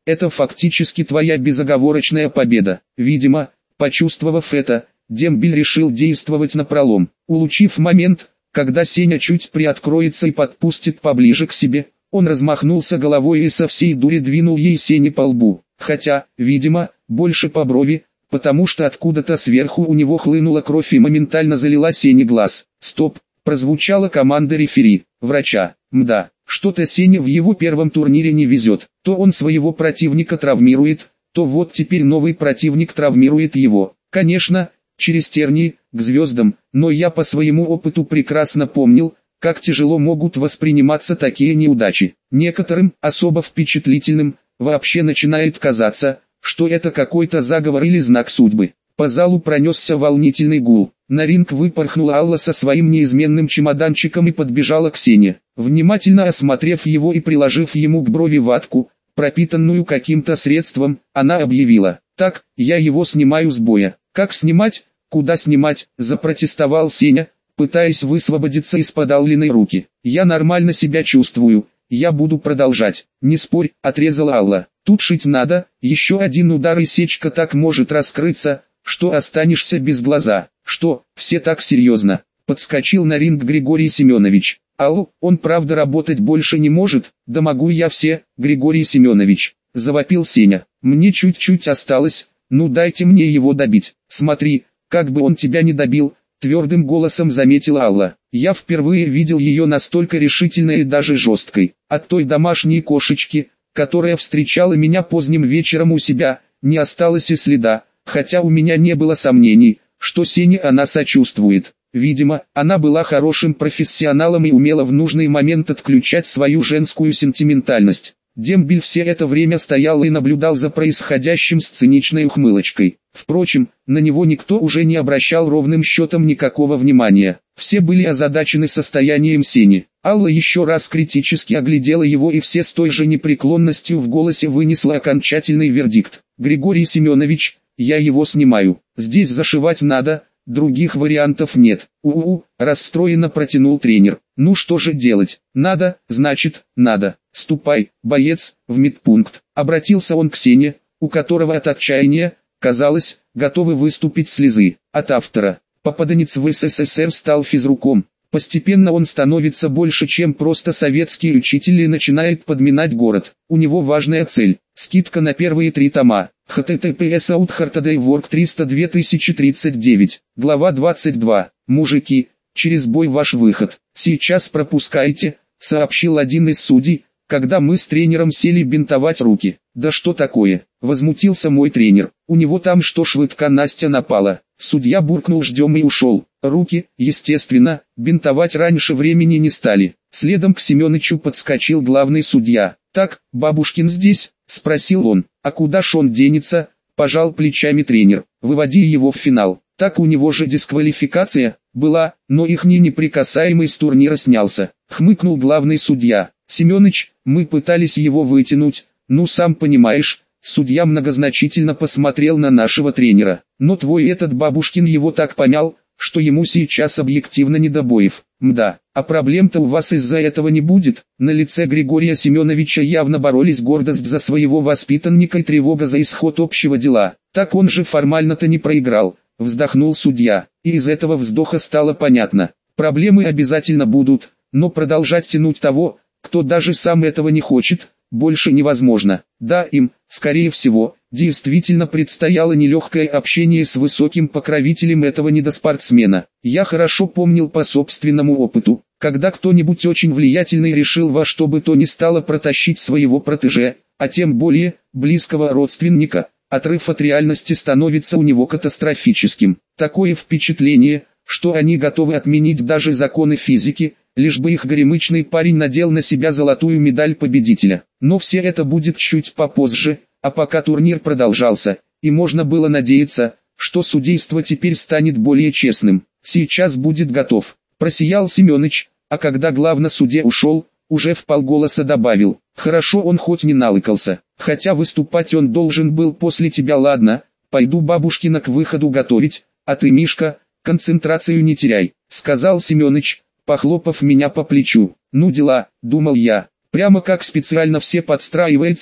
Это фактически твоя безоговорочная победа. Видимо, почувствовав это, дембель решил действовать напролом. Улучив момент, когда Сеня чуть приоткроется и подпустит поближе к себе, он размахнулся головой и со всей дури двинул ей Сене по лбу. Хотя, видимо, больше по брови, потому что откуда-то сверху у него хлынула кровь и моментально залила Сене глаз. «Стоп!» – прозвучала команда рефери, врача. Мда, что-то Сене в его первом турнире не везет. То он своего противника травмирует, то вот теперь новый противник травмирует его. Конечно, через тернии, к звездам, но я по своему опыту прекрасно помнил, как тяжело могут восприниматься такие неудачи. Некоторым, особо впечатлительным, вообще начинает казаться, что это какой-то заговор или знак судьбы. По залу пронесся волнительный гул. На ринг выпорхнула Алла со своим неизменным чемоданчиком и подбежала к Сене. Внимательно осмотрев его и приложив ему к брови ватку, пропитанную каким-то средством, она объявила: «Так, я его снимаю с боя». «Как снимать? Куда снимать?» – запротестовал Сеня, пытаясь высвободиться из-под Аллиной руки. «Я нормально себя чувствую, я буду продолжать». «Не спорь», – отрезала Алла. «Тут шить надо, еще один удар и сечка так может раскрыться, что останешься без глаза». «Что, все так серьезно?» – подскочил на ринг Григорий Семенович. «Ау, он правда работать больше не может?» «Да могу я все, Григорий Семенович», – завопил Сеня. «Мне чуть-чуть осталось, ну дайте мне его добить». «Смотри, как бы он тебя не добил», – твердым голосом заметила Алла. «Я впервые видел ее настолько решительной и даже жесткой. От той домашней кошечки, которая встречала меня поздним вечером у себя, не осталось и следа, хотя у меня не было сомнений, что Сене она сочувствует. Видимо, она была хорошим профессионалом и умела в нужный момент отключать свою женскую сентиментальность». Дембель все это время стоял и наблюдал за происходящим с циничной ухмылочкой. Впрочем, на него никто уже не обращал ровным счетом никакого внимания. Все были озадачены состоянием Сени. Алла еще раз критически оглядела его и все с той же непреклонностью в голосе вынесла окончательный вердикт. «Григорий Семенович, я его снимаю. Здесь зашивать надо, других вариантов нет». «У-у-у», расстроенно протянул тренер. «Ну что же делать? Надо, значит, надо. Ступай, боец, в медпункт». Обратился он к Сене, у которого от отчаяния, казалось, готовы выступить слезы. От автора. Попаданец в СССР стал физруком. Постепенно он становится больше, чем просто советский учитель и начинает подминать город. У него важная цель. Скидка на первые три тома. эйч ти ти пи эс аут хартадей ворк триста две тысячи тридцать девять. Глава двадцать два. «Мужики, через бой ваш выход. Сейчас пропускайте», — сообщил один из судей, когда мы с тренером сели бинтовать руки. «Да что такое?» — возмутился мой тренер. «У него там что, швыдка Настя напала?» Судья буркнул «ждем» и ушел. Руки, естественно, бинтовать раньше времени не стали. Следом к Семенычу подскочил главный судья. «Так, Бабушкин здесь?» — спросил он. «А куда ж он денется?» — пожал плечами тренер. «Выводи его в финал». «Так у него же дисквалификация была, но ихний неприкасаемый с турнира снялся», — хмыкнул главный судья. «Семёныч, мы пытались его вытянуть, ну сам понимаешь». Судья многозначительно посмотрел на нашего тренера. «Но твой этот Бабушкин его так помял, что ему сейчас объективно не до боев». «Мда, а проблем-то у вас из-за этого не будет?» На лице Григория Семеновича явно боролись гордость за своего воспитанника и тревога за исход общего дела. «Так он же формально-то не проиграл», — вздохнул судья, и из этого вздоха стало понятно. Проблемы обязательно будут, но продолжать тянуть того, кто даже сам этого не хочет, больше невозможно. Да, им, скорее всего, действительно предстояло нелегкое общение с высоким покровителем этого недоспортсмена. Я хорошо помнил по собственному опыту, когда кто-нибудь очень влиятельный решил во что бы то ни стало протащить своего протеже, а тем более, близкого родственника, отрыв от реальности становится у него катастрофическим. Такое впечатление, что они готовы отменить даже законы физики, лишь бы их горемычный парень надел на себя золотую медаль победителя. Но все это будет чуть попозже, а пока турнир продолжался, и можно было надеяться, что судейство теперь станет более честным. «Сейчас будет готов», — просиял Семёныч, а когда главный судья ушел, уже вполголоса добавил: «Хорошо он хоть не налыкался, хотя выступать он должен был после тебя. Ладно, пойду Бабушкина к выходу готовить, а ты, Мишка, концентрацию не теряй», — сказал Семёныч, похлопав меня по плечу. «Ну дела», — думал я, прямо как специально все подстраивается,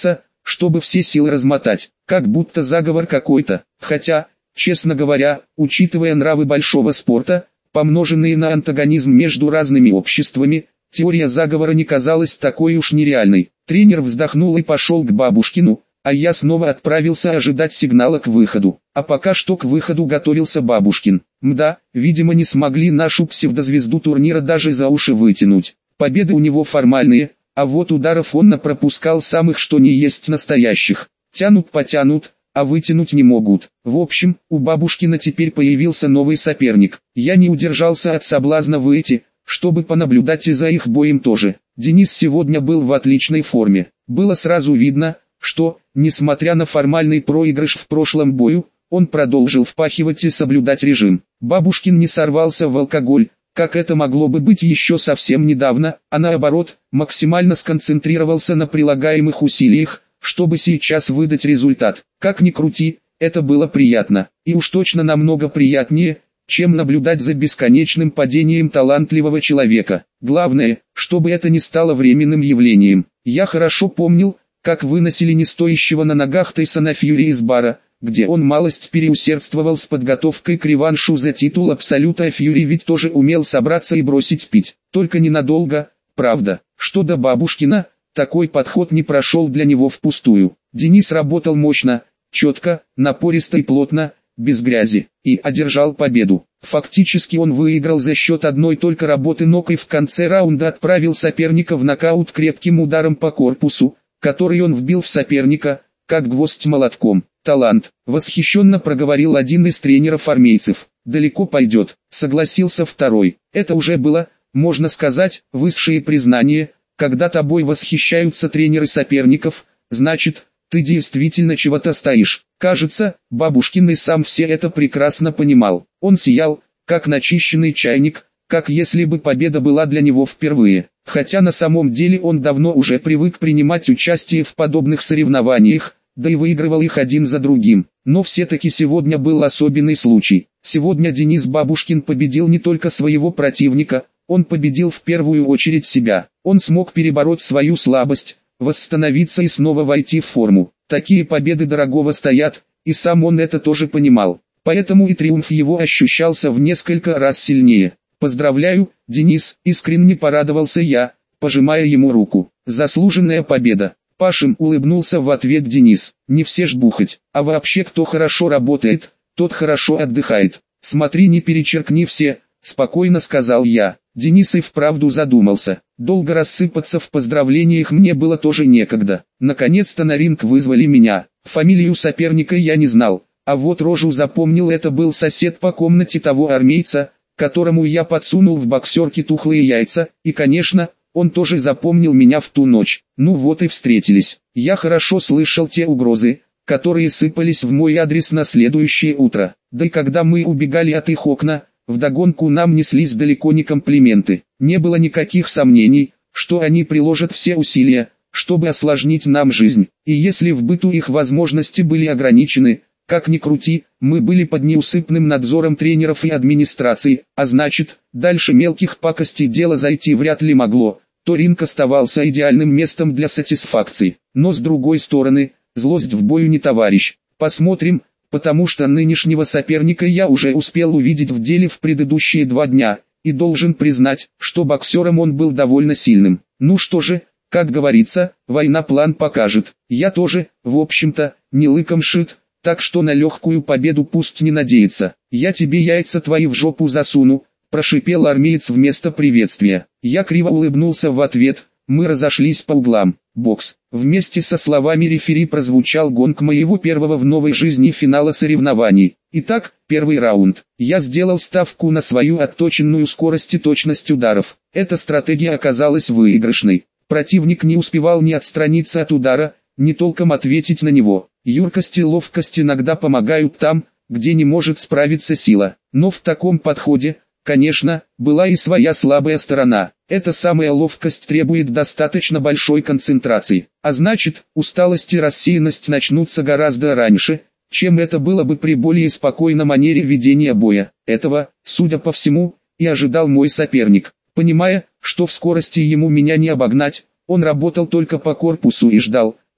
чтобы все силы размотать, как будто заговор какой-то. Хотя, честно говоря, учитывая нравы большого спорта, помноженные на антагонизм между разными обществами, теория заговора не казалась такой уж нереальной. Тренер вздохнул и пошел к Бабушкину, а я снова отправился ожидать сигнала к выходу. А пока что к выходу готовился Бабушкин. Мда, видимо не смогли нашу псевдозвезду турнира даже за уши вытянуть. Победы у него формальные, а вот ударов он напропускал самых что ни есть настоящих. Тянут потянут, а вытянуть не могут. В общем, у Бабушкина теперь появился новый соперник. Я не удержался от соблазна выйти, чтобы понаблюдать и за их боем тоже. Денис сегодня был в отличной форме. Было сразу видно, что, несмотря на формальный проигрыш в прошлом бою, он продолжил впахивать и соблюдать режим. Бабушкин не сорвался в алкоголь, как это могло бы быть еще совсем недавно, а наоборот, максимально сконцентрировался на прилагаемых усилиях, чтобы сейчас выдать результат. Как ни крути, это было приятно, и уж точно намного приятнее, чем наблюдать за бесконечным падением талантливого человека. Главное, чтобы это не стало временным явлением. Я хорошо помнил, как выносили нестоящего на ногах Тайсона Фьюри из бара, где он малость переусердствовал с подготовкой к реваншу за титул Абсолюта. Фьюри ведь тоже умел собраться и бросить пить, только ненадолго, правда. Что до Бабушкина, такой подход не прошел для него впустую. Денис работал мощно, четко, напористо и плотно, без грязи, и одержал победу. Фактически он выиграл за счет одной только работы ног и в конце раунда отправил соперника в нокаут крепким ударом по корпусу, который он вбил в соперника, как гвоздь молотком. Талант, восхищенно проговорил один из тренеров армейцев. Далеко пойдет, согласился второй. Это уже было, можно сказать, высшее признание, когда тобой восхищаются тренеры соперников, значит, ты действительно чего-то стоишь. Кажется, Бабушкин и сам все это прекрасно понимал. Он сиял, как начищенный чайник, как если бы победа была для него впервые. Хотя на самом деле он давно уже привык принимать участие в подобных соревнованиях, да и выигрывал их один за другим. Но все-таки сегодня был особенный случай. Сегодня Денис Бабушкин победил не только своего противника, он победил в первую очередь себя. Он смог перебороть свою слабость, восстановиться и снова войти в форму. Такие победы дорогого стоят, и сам он это тоже понимал. Поэтому и триумф его ощущался в несколько раз сильнее. «Поздравляю, Денис», искренне порадовался я, пожимая ему руку. «Заслуженная победа». Пашин улыбнулся в ответ Денис. «Не все ж бухать, а вообще кто хорошо работает, тот хорошо отдыхает. Смотри, не перечеркни все», спокойно сказал я. Денис и вправду задумался. Долго рассыпаться в поздравлениях мне было тоже некогда. Наконец-то на ринг вызвали меня. Фамилию соперника я не знал, а вот рожу запомнил. Это был сосед по комнате того армейца, которому я подсунул в боксерке тухлые яйца, и, конечно, он тоже запомнил меня в ту ночь. Ну вот и встретились. Я хорошо слышал те угрозы, которые сыпались в мой адрес на следующее утро. Да и когда мы убегали от их окна, вдогонку нам неслись далеко не комплименты. Не было никаких сомнений, что они приложат все усилия, чтобы осложнить нам жизнь. И если в быту их возможности были ограничены, как ни крути, мы были под неусыпным надзором тренеров и администрации, а значит, дальше мелких пакостей дело зайти вряд ли могло, то ринг оставался идеальным местом для сатисфакции. Но с другой стороны, злость в бою не товарищ. Посмотрим, потому что нынешнего соперника я уже успел увидеть в деле в предыдущие два дня, и должен признать, что боксером он был довольно сильным. Ну что же, как говорится, война план покажет. Я тоже, в общем-то, не лыком шит, так что на легкую победу пусть не надеется. «Я тебе яйца твои в жопу засуну», прошипел армеец вместо приветствия. Я криво улыбнулся в ответ, мы разошлись по углам. Бокс. Вместе со словами рефери прозвучал гонг моего первого в новой жизни финала соревнований. Итак, первый раунд. Я сделал ставку на свою отточенную скорость и точность ударов. Эта стратегия оказалась выигрышной. Противник не успевал ни отстраниться от удара, ни толком ответить на него. Юркость и ловкость иногда помогают там, где не может справиться сила. Но в таком подходе, конечно, была и своя слабая сторона. Эта самая ловкость требует достаточно большой концентрации, а значит, усталость и рассеянность начнутся гораздо раньше, чем это было бы при более спокойной манере ведения боя. Этого, судя по всему, и ожидал мой соперник. Понимая, что в скорости ему меня не обогнать, он работал только по корпусу и ждал,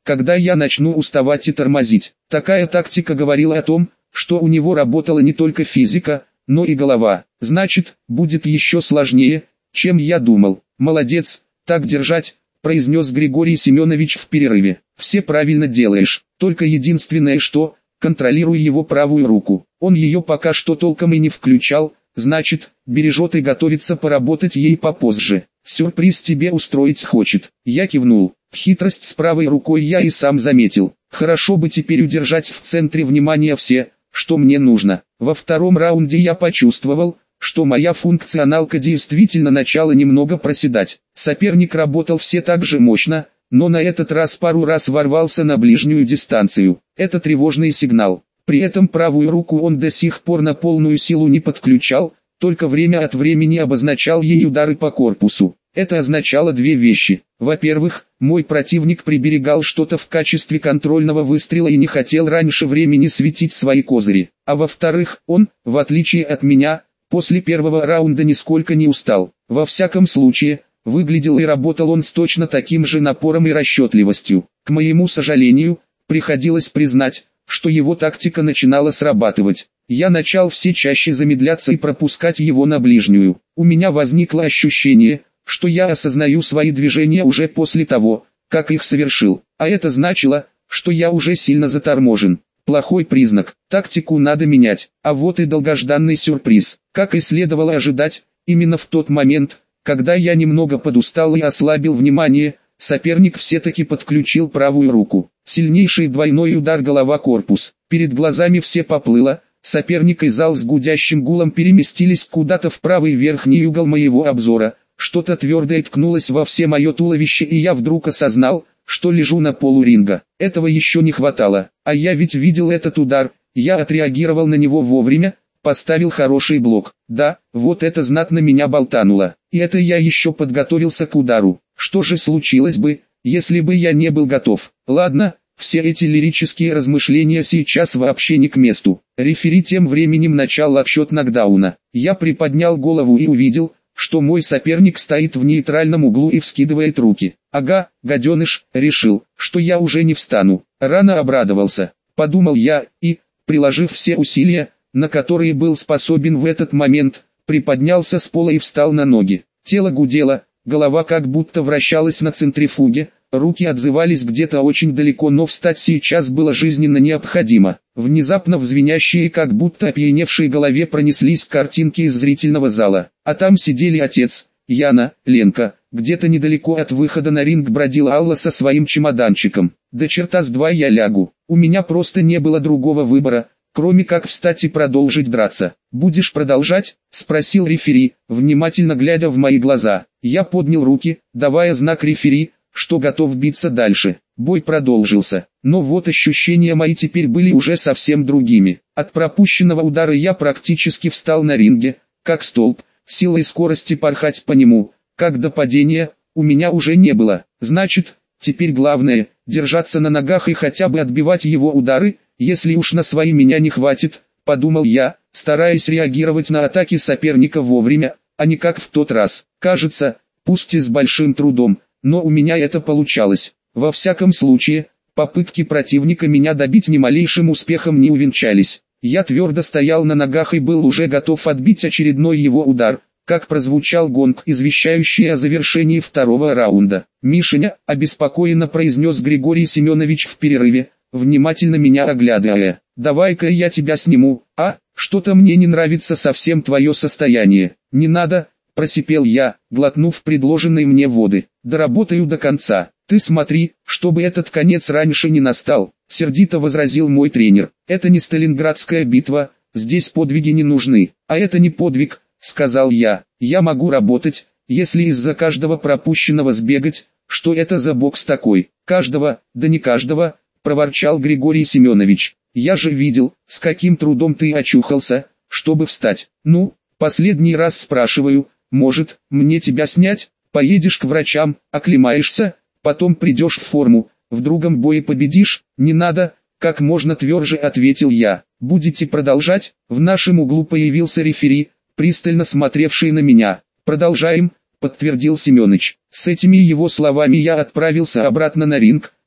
когда я начну уставать и тормозить. Такая тактика говорила о том, что у него работала не только физика, но и голова. Значит, будет еще сложнее, чем я думал. Молодец, так держать, произнес Григорий Семенович в перерыве. Все правильно делаешь, только единственное что, контролируй его правую руку. Он ее пока что толком и не включал, значит, бережет и готовится поработать ей попозже. Сюрприз тебе устроить хочет. Я кивнул. Хитрость с правой рукой я и сам заметил. Хорошо бы теперь удержать в центре внимания все, что мне нужно. Во втором раунде я почувствовал, что моя функционалка действительно начала немного проседать. Соперник работал все так же мощно, но на этот раз пару раз ворвался на ближнюю дистанцию. Это тревожный сигнал. При этом правую руку он до сих пор на полную силу не подключал, только время от времени обозначал ей удары по корпусу. Это означало две вещи. Во-первых, мой противник приберегал что-то в качестве контрольного выстрела и не хотел раньше времени светить свои козыри. А во-вторых, он, в отличие от меня, после первого раунда нисколько не устал. Во всяком случае, выглядел и работал он с точно таким же напором и расчетливостью. К моему сожалению, приходилось признать, что его тактика начинала срабатывать. Я начал все чаще замедляться и пропускать его на ближнюю. У меня возникло ощущение, что я осознаю свои движения уже после того, как их совершил. А это значило, что я уже сильно заторможен. Плохой признак, тактику надо менять. А вот и долгожданный сюрприз. Как и следовало ожидать, именно в тот момент, когда я немного подустал и ослабил внимание, соперник все-таки подключил правую руку. Сильнейший двойной удар голова-корпус. Перед глазами все поплыло, соперник и зал с гудящим гулом переместились куда-то в правый верхний угол моего обзора. Что-то твердое ткнулось во все мое туловище, и я вдруг осознал, что лежу на полу ринга. Этого еще не хватало, а я ведь видел этот удар, я отреагировал на него вовремя, поставил хороший блок. Да, вот это знатно меня болтануло, и это я еще подготовился к удару. Что же случилось бы, если бы я не был готов? Ладно, все эти лирические размышления сейчас вообще не к месту. Рефери тем временем начал отсчет нокдауна. Я приподнял голову и увидел, что мой соперник стоит в нейтральном углу и вскидывает руки. Ага, гаденыш, решил, что я уже не встану. Рано обрадовался, подумал я, и, приложив все усилия, на которые был способен в этот момент, приподнялся с пола и встал на ноги. Тело гудело, голова как будто вращалась на центрифуге, руки отзывались где-то очень далеко, но встать сейчас было жизненно необходимо. Внезапно в звенящей и как будто опьяневшей голове пронеслись картинки из зрительного зала. А там сидели отец, Яна, Ленка, где-то недалеко от выхода на ринг бродила Алла со своим чемоданчиком. Да черта с два я лягу, у меня просто не было другого выбора, кроме как встать и продолжить драться. «Будешь продолжать?» – спросил рефери, внимательно глядя в мои глаза. Я поднял руки, давая знак рефери, что готов биться дальше. Бой продолжился, но вот ощущения мои теперь были уже совсем другими. От пропущенного удара я практически встал на ринге, как столб, силы и скорости порхать по нему, как до падения, у меня уже не было. Значит, теперь главное, держаться на ногах и хотя бы отбивать его удары, если уж на свои меня не хватит, подумал я, стараясь реагировать на атаки соперника вовремя, а не как в тот раз. Кажется, пусть и с большим трудом, но у меня это получалось. Во всяком случае, попытки противника меня добить ни малейшим успехом не увенчались. Я твердо стоял на ногах и был уже готов отбить очередной его удар, как прозвучал гонг, извещающий о завершении второго раунда. «Мишеня», — обеспокоенно произнес Григорий Семенович в перерыве, внимательно меня оглядывая. «Давай-ка я тебя сниму, а? Что-то мне не нравится совсем твое состояние». «Не надо», — просипел я, глотнув предложенной мне воды. «Доработаю до конца. Ты смотри, чтобы этот конец раньше не настал», — сердито возразил мой тренер. «Это не Сталинградская битва, здесь подвиги не нужны». «А это не подвиг», — сказал я. «Я могу работать, если из-за каждого пропущенного сбегать. Что это за бокс такой?» «Каждого, да не каждого», — проворчал Григорий Семенович. «Я же видел, с каким трудом ты очухался, чтобы встать. Ну, последний раз спрашиваю, может, мне тебя снять? Поедешь к врачам, оклемаешься, потом придешь в форму, в другом бое победишь?» «Не надо», — как можно тверже ответил я. «Будете продолжать?» В нашем углу появился рефери, пристально смотревший на меня. «Продолжаем», — подтвердил Семёныч. С этими его словами я отправился обратно на ринг,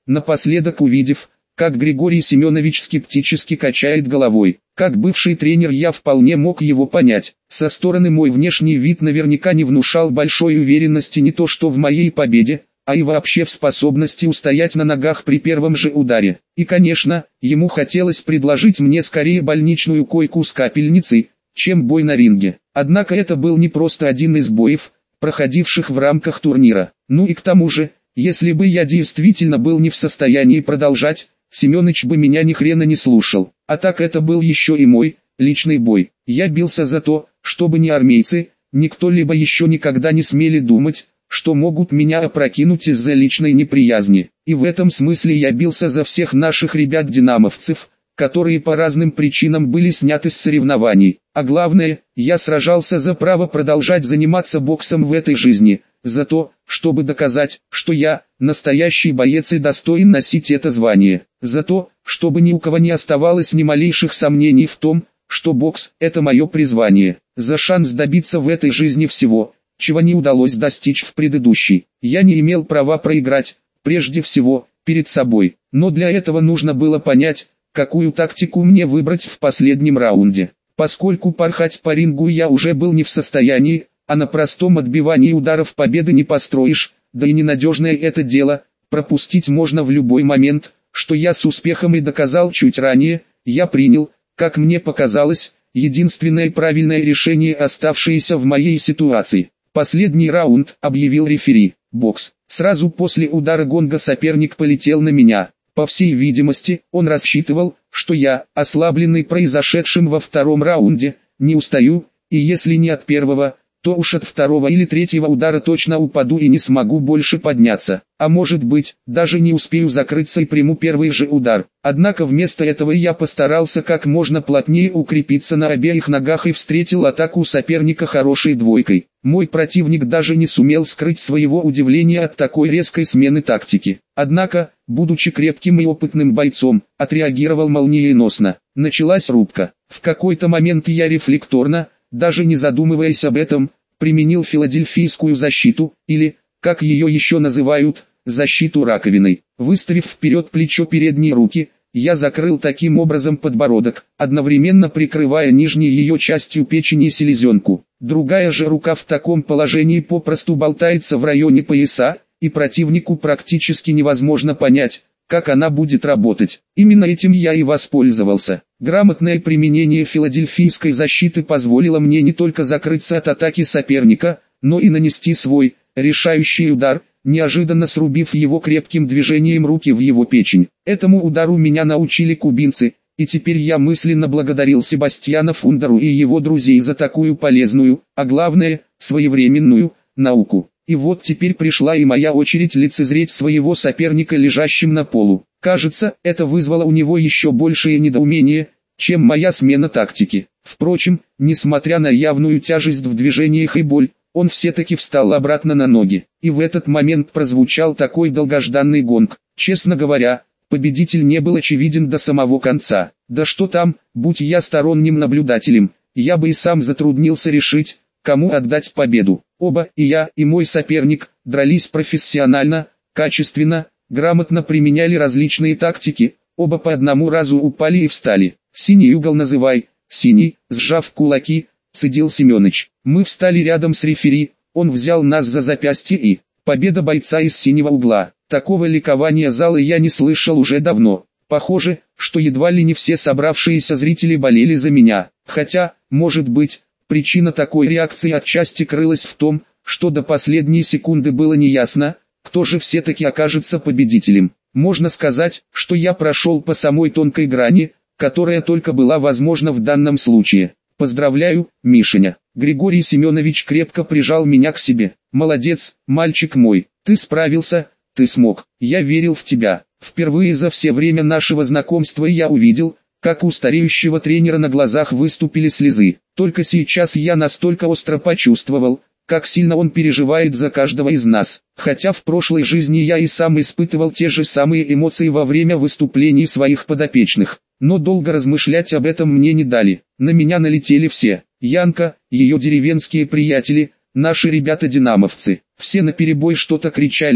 напоследок увидев, как Григорий Семенович скептически качает головой. Как бывший тренер я вполне мог его понять. Со стороны мой внешний вид наверняка не внушал большой уверенности не то что в моей победе, а и вообще в способности устоять на ногах при первом же ударе. И конечно, ему хотелось предложить мне скорее больничную койку с капельницей, чем бой на ринге. Однако это был не просто один из боев, проходивших в рамках турнира. Ну и к тому же, если бы я действительно был не в состоянии продолжать, Семёныч бы меня ни хрена не слушал. А так это был еще и мой личный бой. Я бился за то, чтобы ни армейцы, ни кто-либо еще никогда не смели думать, что могут меня опрокинуть из-за личной неприязни. И в этом смысле я бился за всех наших ребят-динамовцев, которые по разным причинам были сняты с соревнований. А главное, я сражался за право продолжать заниматься боксом в этой жизни, за то, чтобы доказать, что я настоящий боец и достоин носить это звание, за то, чтобы ни у кого не оставалось ни малейших сомнений в том, что бокс – это мое призвание, за шанс добиться в этой жизни всего, чего не удалось достичь в предыдущей. Я не имел права проиграть, прежде всего, перед собой, но для этого нужно было понять, какую тактику мне выбрать в последнем раунде. Поскольку порхать по рингу я уже был не в состоянии, а на простом отбивании ударов победы не построишь, да и ненадежное это дело, пропустить можно в любой момент, что я с успехом и доказал чуть ранее, я принял, как мне показалось, единственное правильное решение, оставшееся в моей ситуации. Последний раунд, объявил рефери. Бокс. Сразу после удара гонга соперник полетел на меня. По всей видимости, он рассчитывал, что я, ослабленный произошедшим во втором раунде, не устаю, и если не от первого, то уж от второго или третьего удара точно упаду и не смогу больше подняться. А может быть, даже не успею закрыться и приму первый же удар. Однако вместо этого я постарался как можно плотнее укрепиться на обеих ногах и встретил атаку соперника хорошей двойкой. Мой противник даже не сумел скрыть своего удивления от такой резкой смены тактики. Однако, будучи крепким и опытным бойцом, отреагировал молниеносно. Началась рубка. В какой-то момент я рефлекторно, даже не задумываясь об этом, применил филадельфийскую защиту, или, как ее еще называют, защиту раковиной. Выставив вперед плечо передней руки, я закрыл таким образом подбородок, одновременно прикрывая нижней ее частью печени селезенку. Другая же рука в таком положении попросту болтается в районе пояса, и противнику практически невозможно понять, как она будет работать. Именно этим я и воспользовался. Грамотное применение филадельфийской защиты позволило мне не только закрыться от атаки соперника, но и нанести свой решающий удар, неожиданно срубив его крепким движением руки в его печень. Этому удару меня научили кубинцы, и теперь я мысленно благодарил Себастьяна Фундеру и его друзей за такую полезную, а главное, своевременную, науку. И вот теперь пришла и моя очередь лицезреть своего соперника лежащим на полу. Кажется, это вызвало у него еще большее недоумение, чем моя смена тактики. Впрочем, несмотря на явную тяжесть в движениях и боль, он все-таки встал обратно на ноги. И в этот момент прозвучал такой долгожданный гонг. Честно говоря, победитель не был очевиден до самого конца. Да что там, будь я сторонним наблюдателем, я бы и сам затруднился решить, кому отдать победу. Оба, и я, и мой соперник, дрались профессионально, качественно, грамотно применяли различные тактики, оба по одному разу упали и встали. «Синий угол называй, синий», сжав кулаки, цедил Семёныч. Мы встали рядом с рефери, он взял нас за запястье и... Победа бойца из синего угла. Такого ликования зала я не слышал уже давно. Похоже, что едва ли не все собравшиеся зрители болели за меня. Хотя, может быть, причина такой реакции отчасти крылась в том, что до последней секунды было неясно, кто же все-таки окажется победителем. Можно сказать, что я прошел по самой тонкой грани, которая только была возможна в данном случае. Поздравляю, Мишеня. Григорий Семенович крепко прижал меня к себе. Молодец, мальчик мой, ты справился, ты смог. Я верил в тебя. Впервые за все время нашего знакомства я увидел, как у стареющего тренера на глазах выступили слезы. Только сейчас я настолько остро почувствовал, как сильно он переживает за каждого из нас. Хотя в прошлой жизни я и сам испытывал те же самые эмоции во время выступлений своих подопечных. Но долго размышлять об этом мне не дали. На меня налетели все. Янка, ее деревенские приятели, наши ребята-динамовцы. Все наперебой что-то кричали,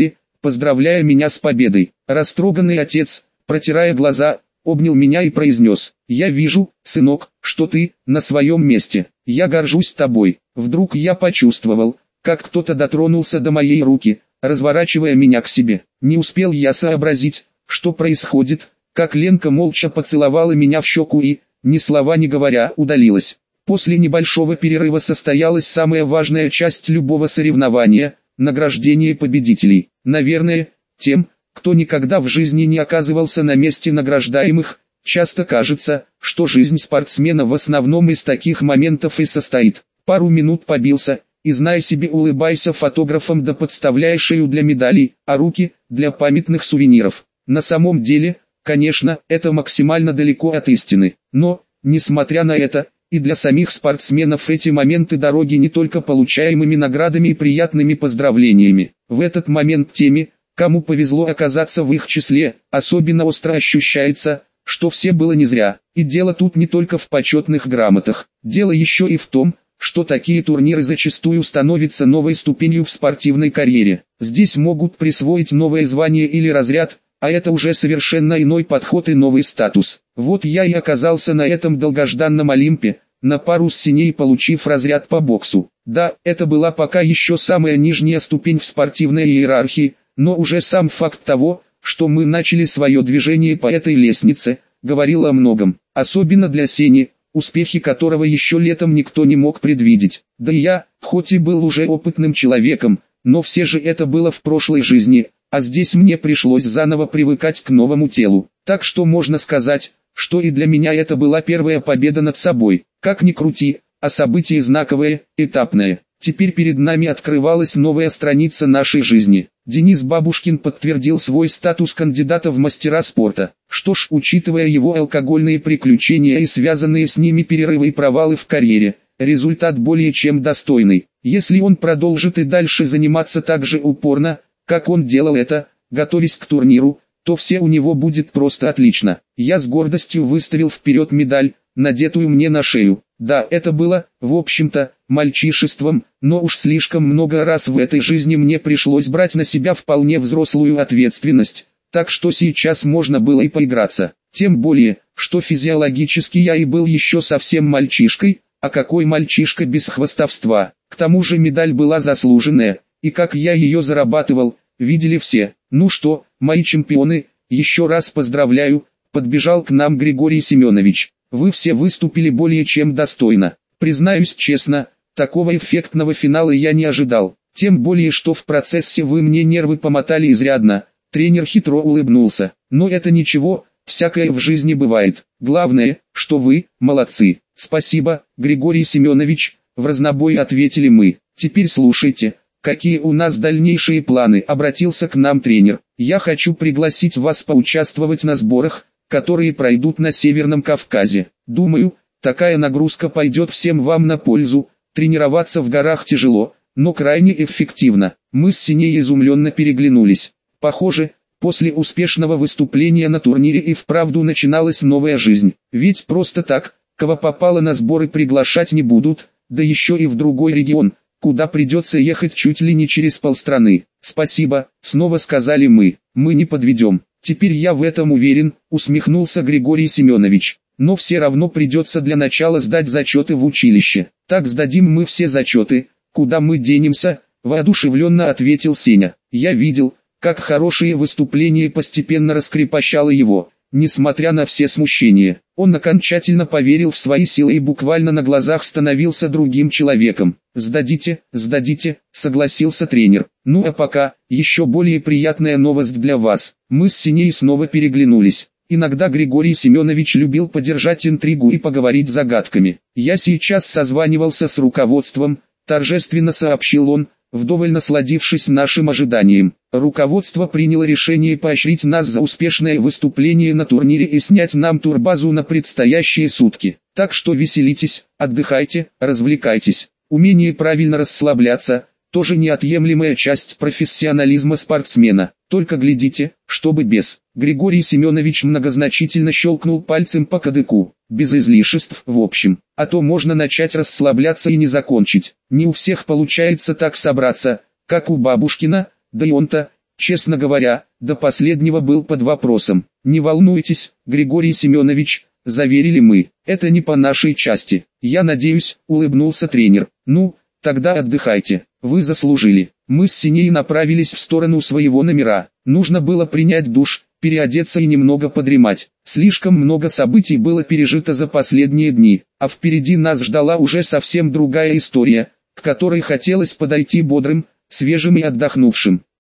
поздравляя меня с победой. Растроганный отец, протирая глаза, обнял меня и произнес: «Я вижу, сынок, что ты на своем месте. Я горжусь тобой». Вдруг я почувствовал, как кто-то дотронулся до моей руки, разворачивая меня к себе. Не успел я сообразить, что происходит, как Ленка молча поцеловала меня в щеку и, ни слова не говоря, удалилась. После небольшого перерыва состоялась самая важная часть любого соревнования – награждение победителей. Наверное, тем, кто никогда в жизни не оказывался на месте награждаемых, часто кажется, что жизнь спортсмена в основном из таких моментов и состоит. Пару минут побился, и знай себе, улыбайся фотографам да подставляй шею для медалей, а руки – для памятных сувениров. На самом деле, конечно, это максимально далеко от истины, но, несмотря на это, и для самих спортсменов эти моменты дороги не только получаемыми наградами и приятными поздравлениями. В этот момент теми, кому повезло оказаться в их числе, особенно остро ощущается, что все было не зря. И дело тут не только в почетных грамотах. Дело еще и в том, что такие турниры зачастую становятся новой ступенью в спортивной карьере. Здесь могут присвоить новое звание или разряд, а это уже совершенно иной подход и новый статус. Вот я и оказался на этом долгожданном Олимпе, на пару с Синей получив разряд по боксу. Да, это была пока еще самая нижняя ступень в спортивной иерархии, но уже сам факт того, что мы начали свое движение по этой лестнице, говорил о многом. Особенно для Сени, успехи которого еще летом никто не мог предвидеть. Да и я, хоть и был уже опытным человеком, но все же это было в прошлой жизни, а здесь мне пришлось заново привыкать к новому телу. Так что можно сказать, что и для меня это была первая победа над собой. Как ни крути, а событие знаковое, этапное. Теперь перед нами открывалась новая страница нашей жизни. Денис Бабушкин подтвердил свой статус кандидата в мастера спорта. Что ж, учитывая его алкогольные приключения и связанные с ними перерывы и провалы в карьере, результат более чем достойный. Если он продолжит и дальше заниматься так же упорно, как он делал это, готовясь к турниру, то все у него будет просто отлично. Я с гордостью выставил вперед медаль, надетую мне на шею. Да, это было, в общем-то, мальчишеством, но уж слишком много раз в этой жизни мне пришлось брать на себя вполне взрослую ответственность, так что сейчас можно было и поиграться. Тем более, что физиологически я и был еще совсем мальчишкой, а какой мальчишка без хвастовства. К тому же медаль была заслуженная, и как я ее зарабатывал, видели все. Ну что, мои чемпионы, еще раз поздравляю, подбежал к нам Григорий Семенович. Вы все выступили более чем достойно. Признаюсь честно, такого эффектного финала я не ожидал. Тем более, что в процессе вы мне нервы помотали изрядно. Тренер хитро улыбнулся. Но это ничего, всякое в жизни бывает. Главное, что вы, молодцы. Спасибо, Григорий Семенович, в разнобой ответили мы. Теперь слушайте, какие у нас дальнейшие планы, обратился к нам тренер. Я хочу пригласить вас поучаствовать на сборах, которые пройдут на Северном Кавказе. Думаю, такая нагрузка пойдет всем вам на пользу. Тренироваться в горах тяжело, но крайне эффективно. Мы с Синей изумленно переглянулись. Похоже, после успешного выступления на турнире и вправду начиналась новая жизнь. Ведь просто так, кого попало на сборы приглашать не будут, да еще и в другой регион, куда придется ехать чуть ли не через полстраны. Спасибо, снова сказали мы, мы не подведем. Теперь я в этом уверен, усмехнулся Григорий Семенович. Но все равно придется для начала сдать зачеты в училище. Так сдадим мы все зачеты, куда мы денемся, воодушевленно ответил Сеня. Я видел, как хорошее выступление постепенно раскрепощало его, несмотря на все смущения. Он окончательно поверил в свои силы и буквально на глазах становился другим человеком. «Сдадите, сдадите», — согласился тренер. «Ну а пока, еще более приятная новость для вас». Мы с Синей снова переглянулись. Иногда Григорий Семенович любил подержать интригу и поговорить загадками. «Я сейчас созванивался с руководством», — торжественно сообщил он, вдоволь насладившись нашим ожиданием. Руководство приняло решение поощрить нас за успешное выступление на турнире и снять нам турбазу на предстоящие сутки. Так что веселитесь, отдыхайте, развлекайтесь. Умение правильно расслабляться – тоже неотъемлемая часть профессионализма спортсмена. Только глядите, чтобы без. Григорий Семенович многозначительно щелкнул пальцем по кадыку. Без излишеств, в общем. А то можно начать расслабляться и не закончить. Не у всех получается так собраться, как у Бабушкина, да и он-то, Честно говоря, до последнего был под вопросом. «Не волнуйтесь, Григорий Семенович», — заверили мы, — «это не по нашей части». «Я надеюсь», — улыбнулся тренер. «Ну, тогда отдыхайте, вы заслужили». Мы с Синей направились в сторону своего номера. Нужно было принять душ, переодеться и немного подремать. Слишком много событий было пережито за последние дни, а впереди нас ждала уже совсем другая история, к которой хотелось подойти бодрым, свежим и отдохнувшим.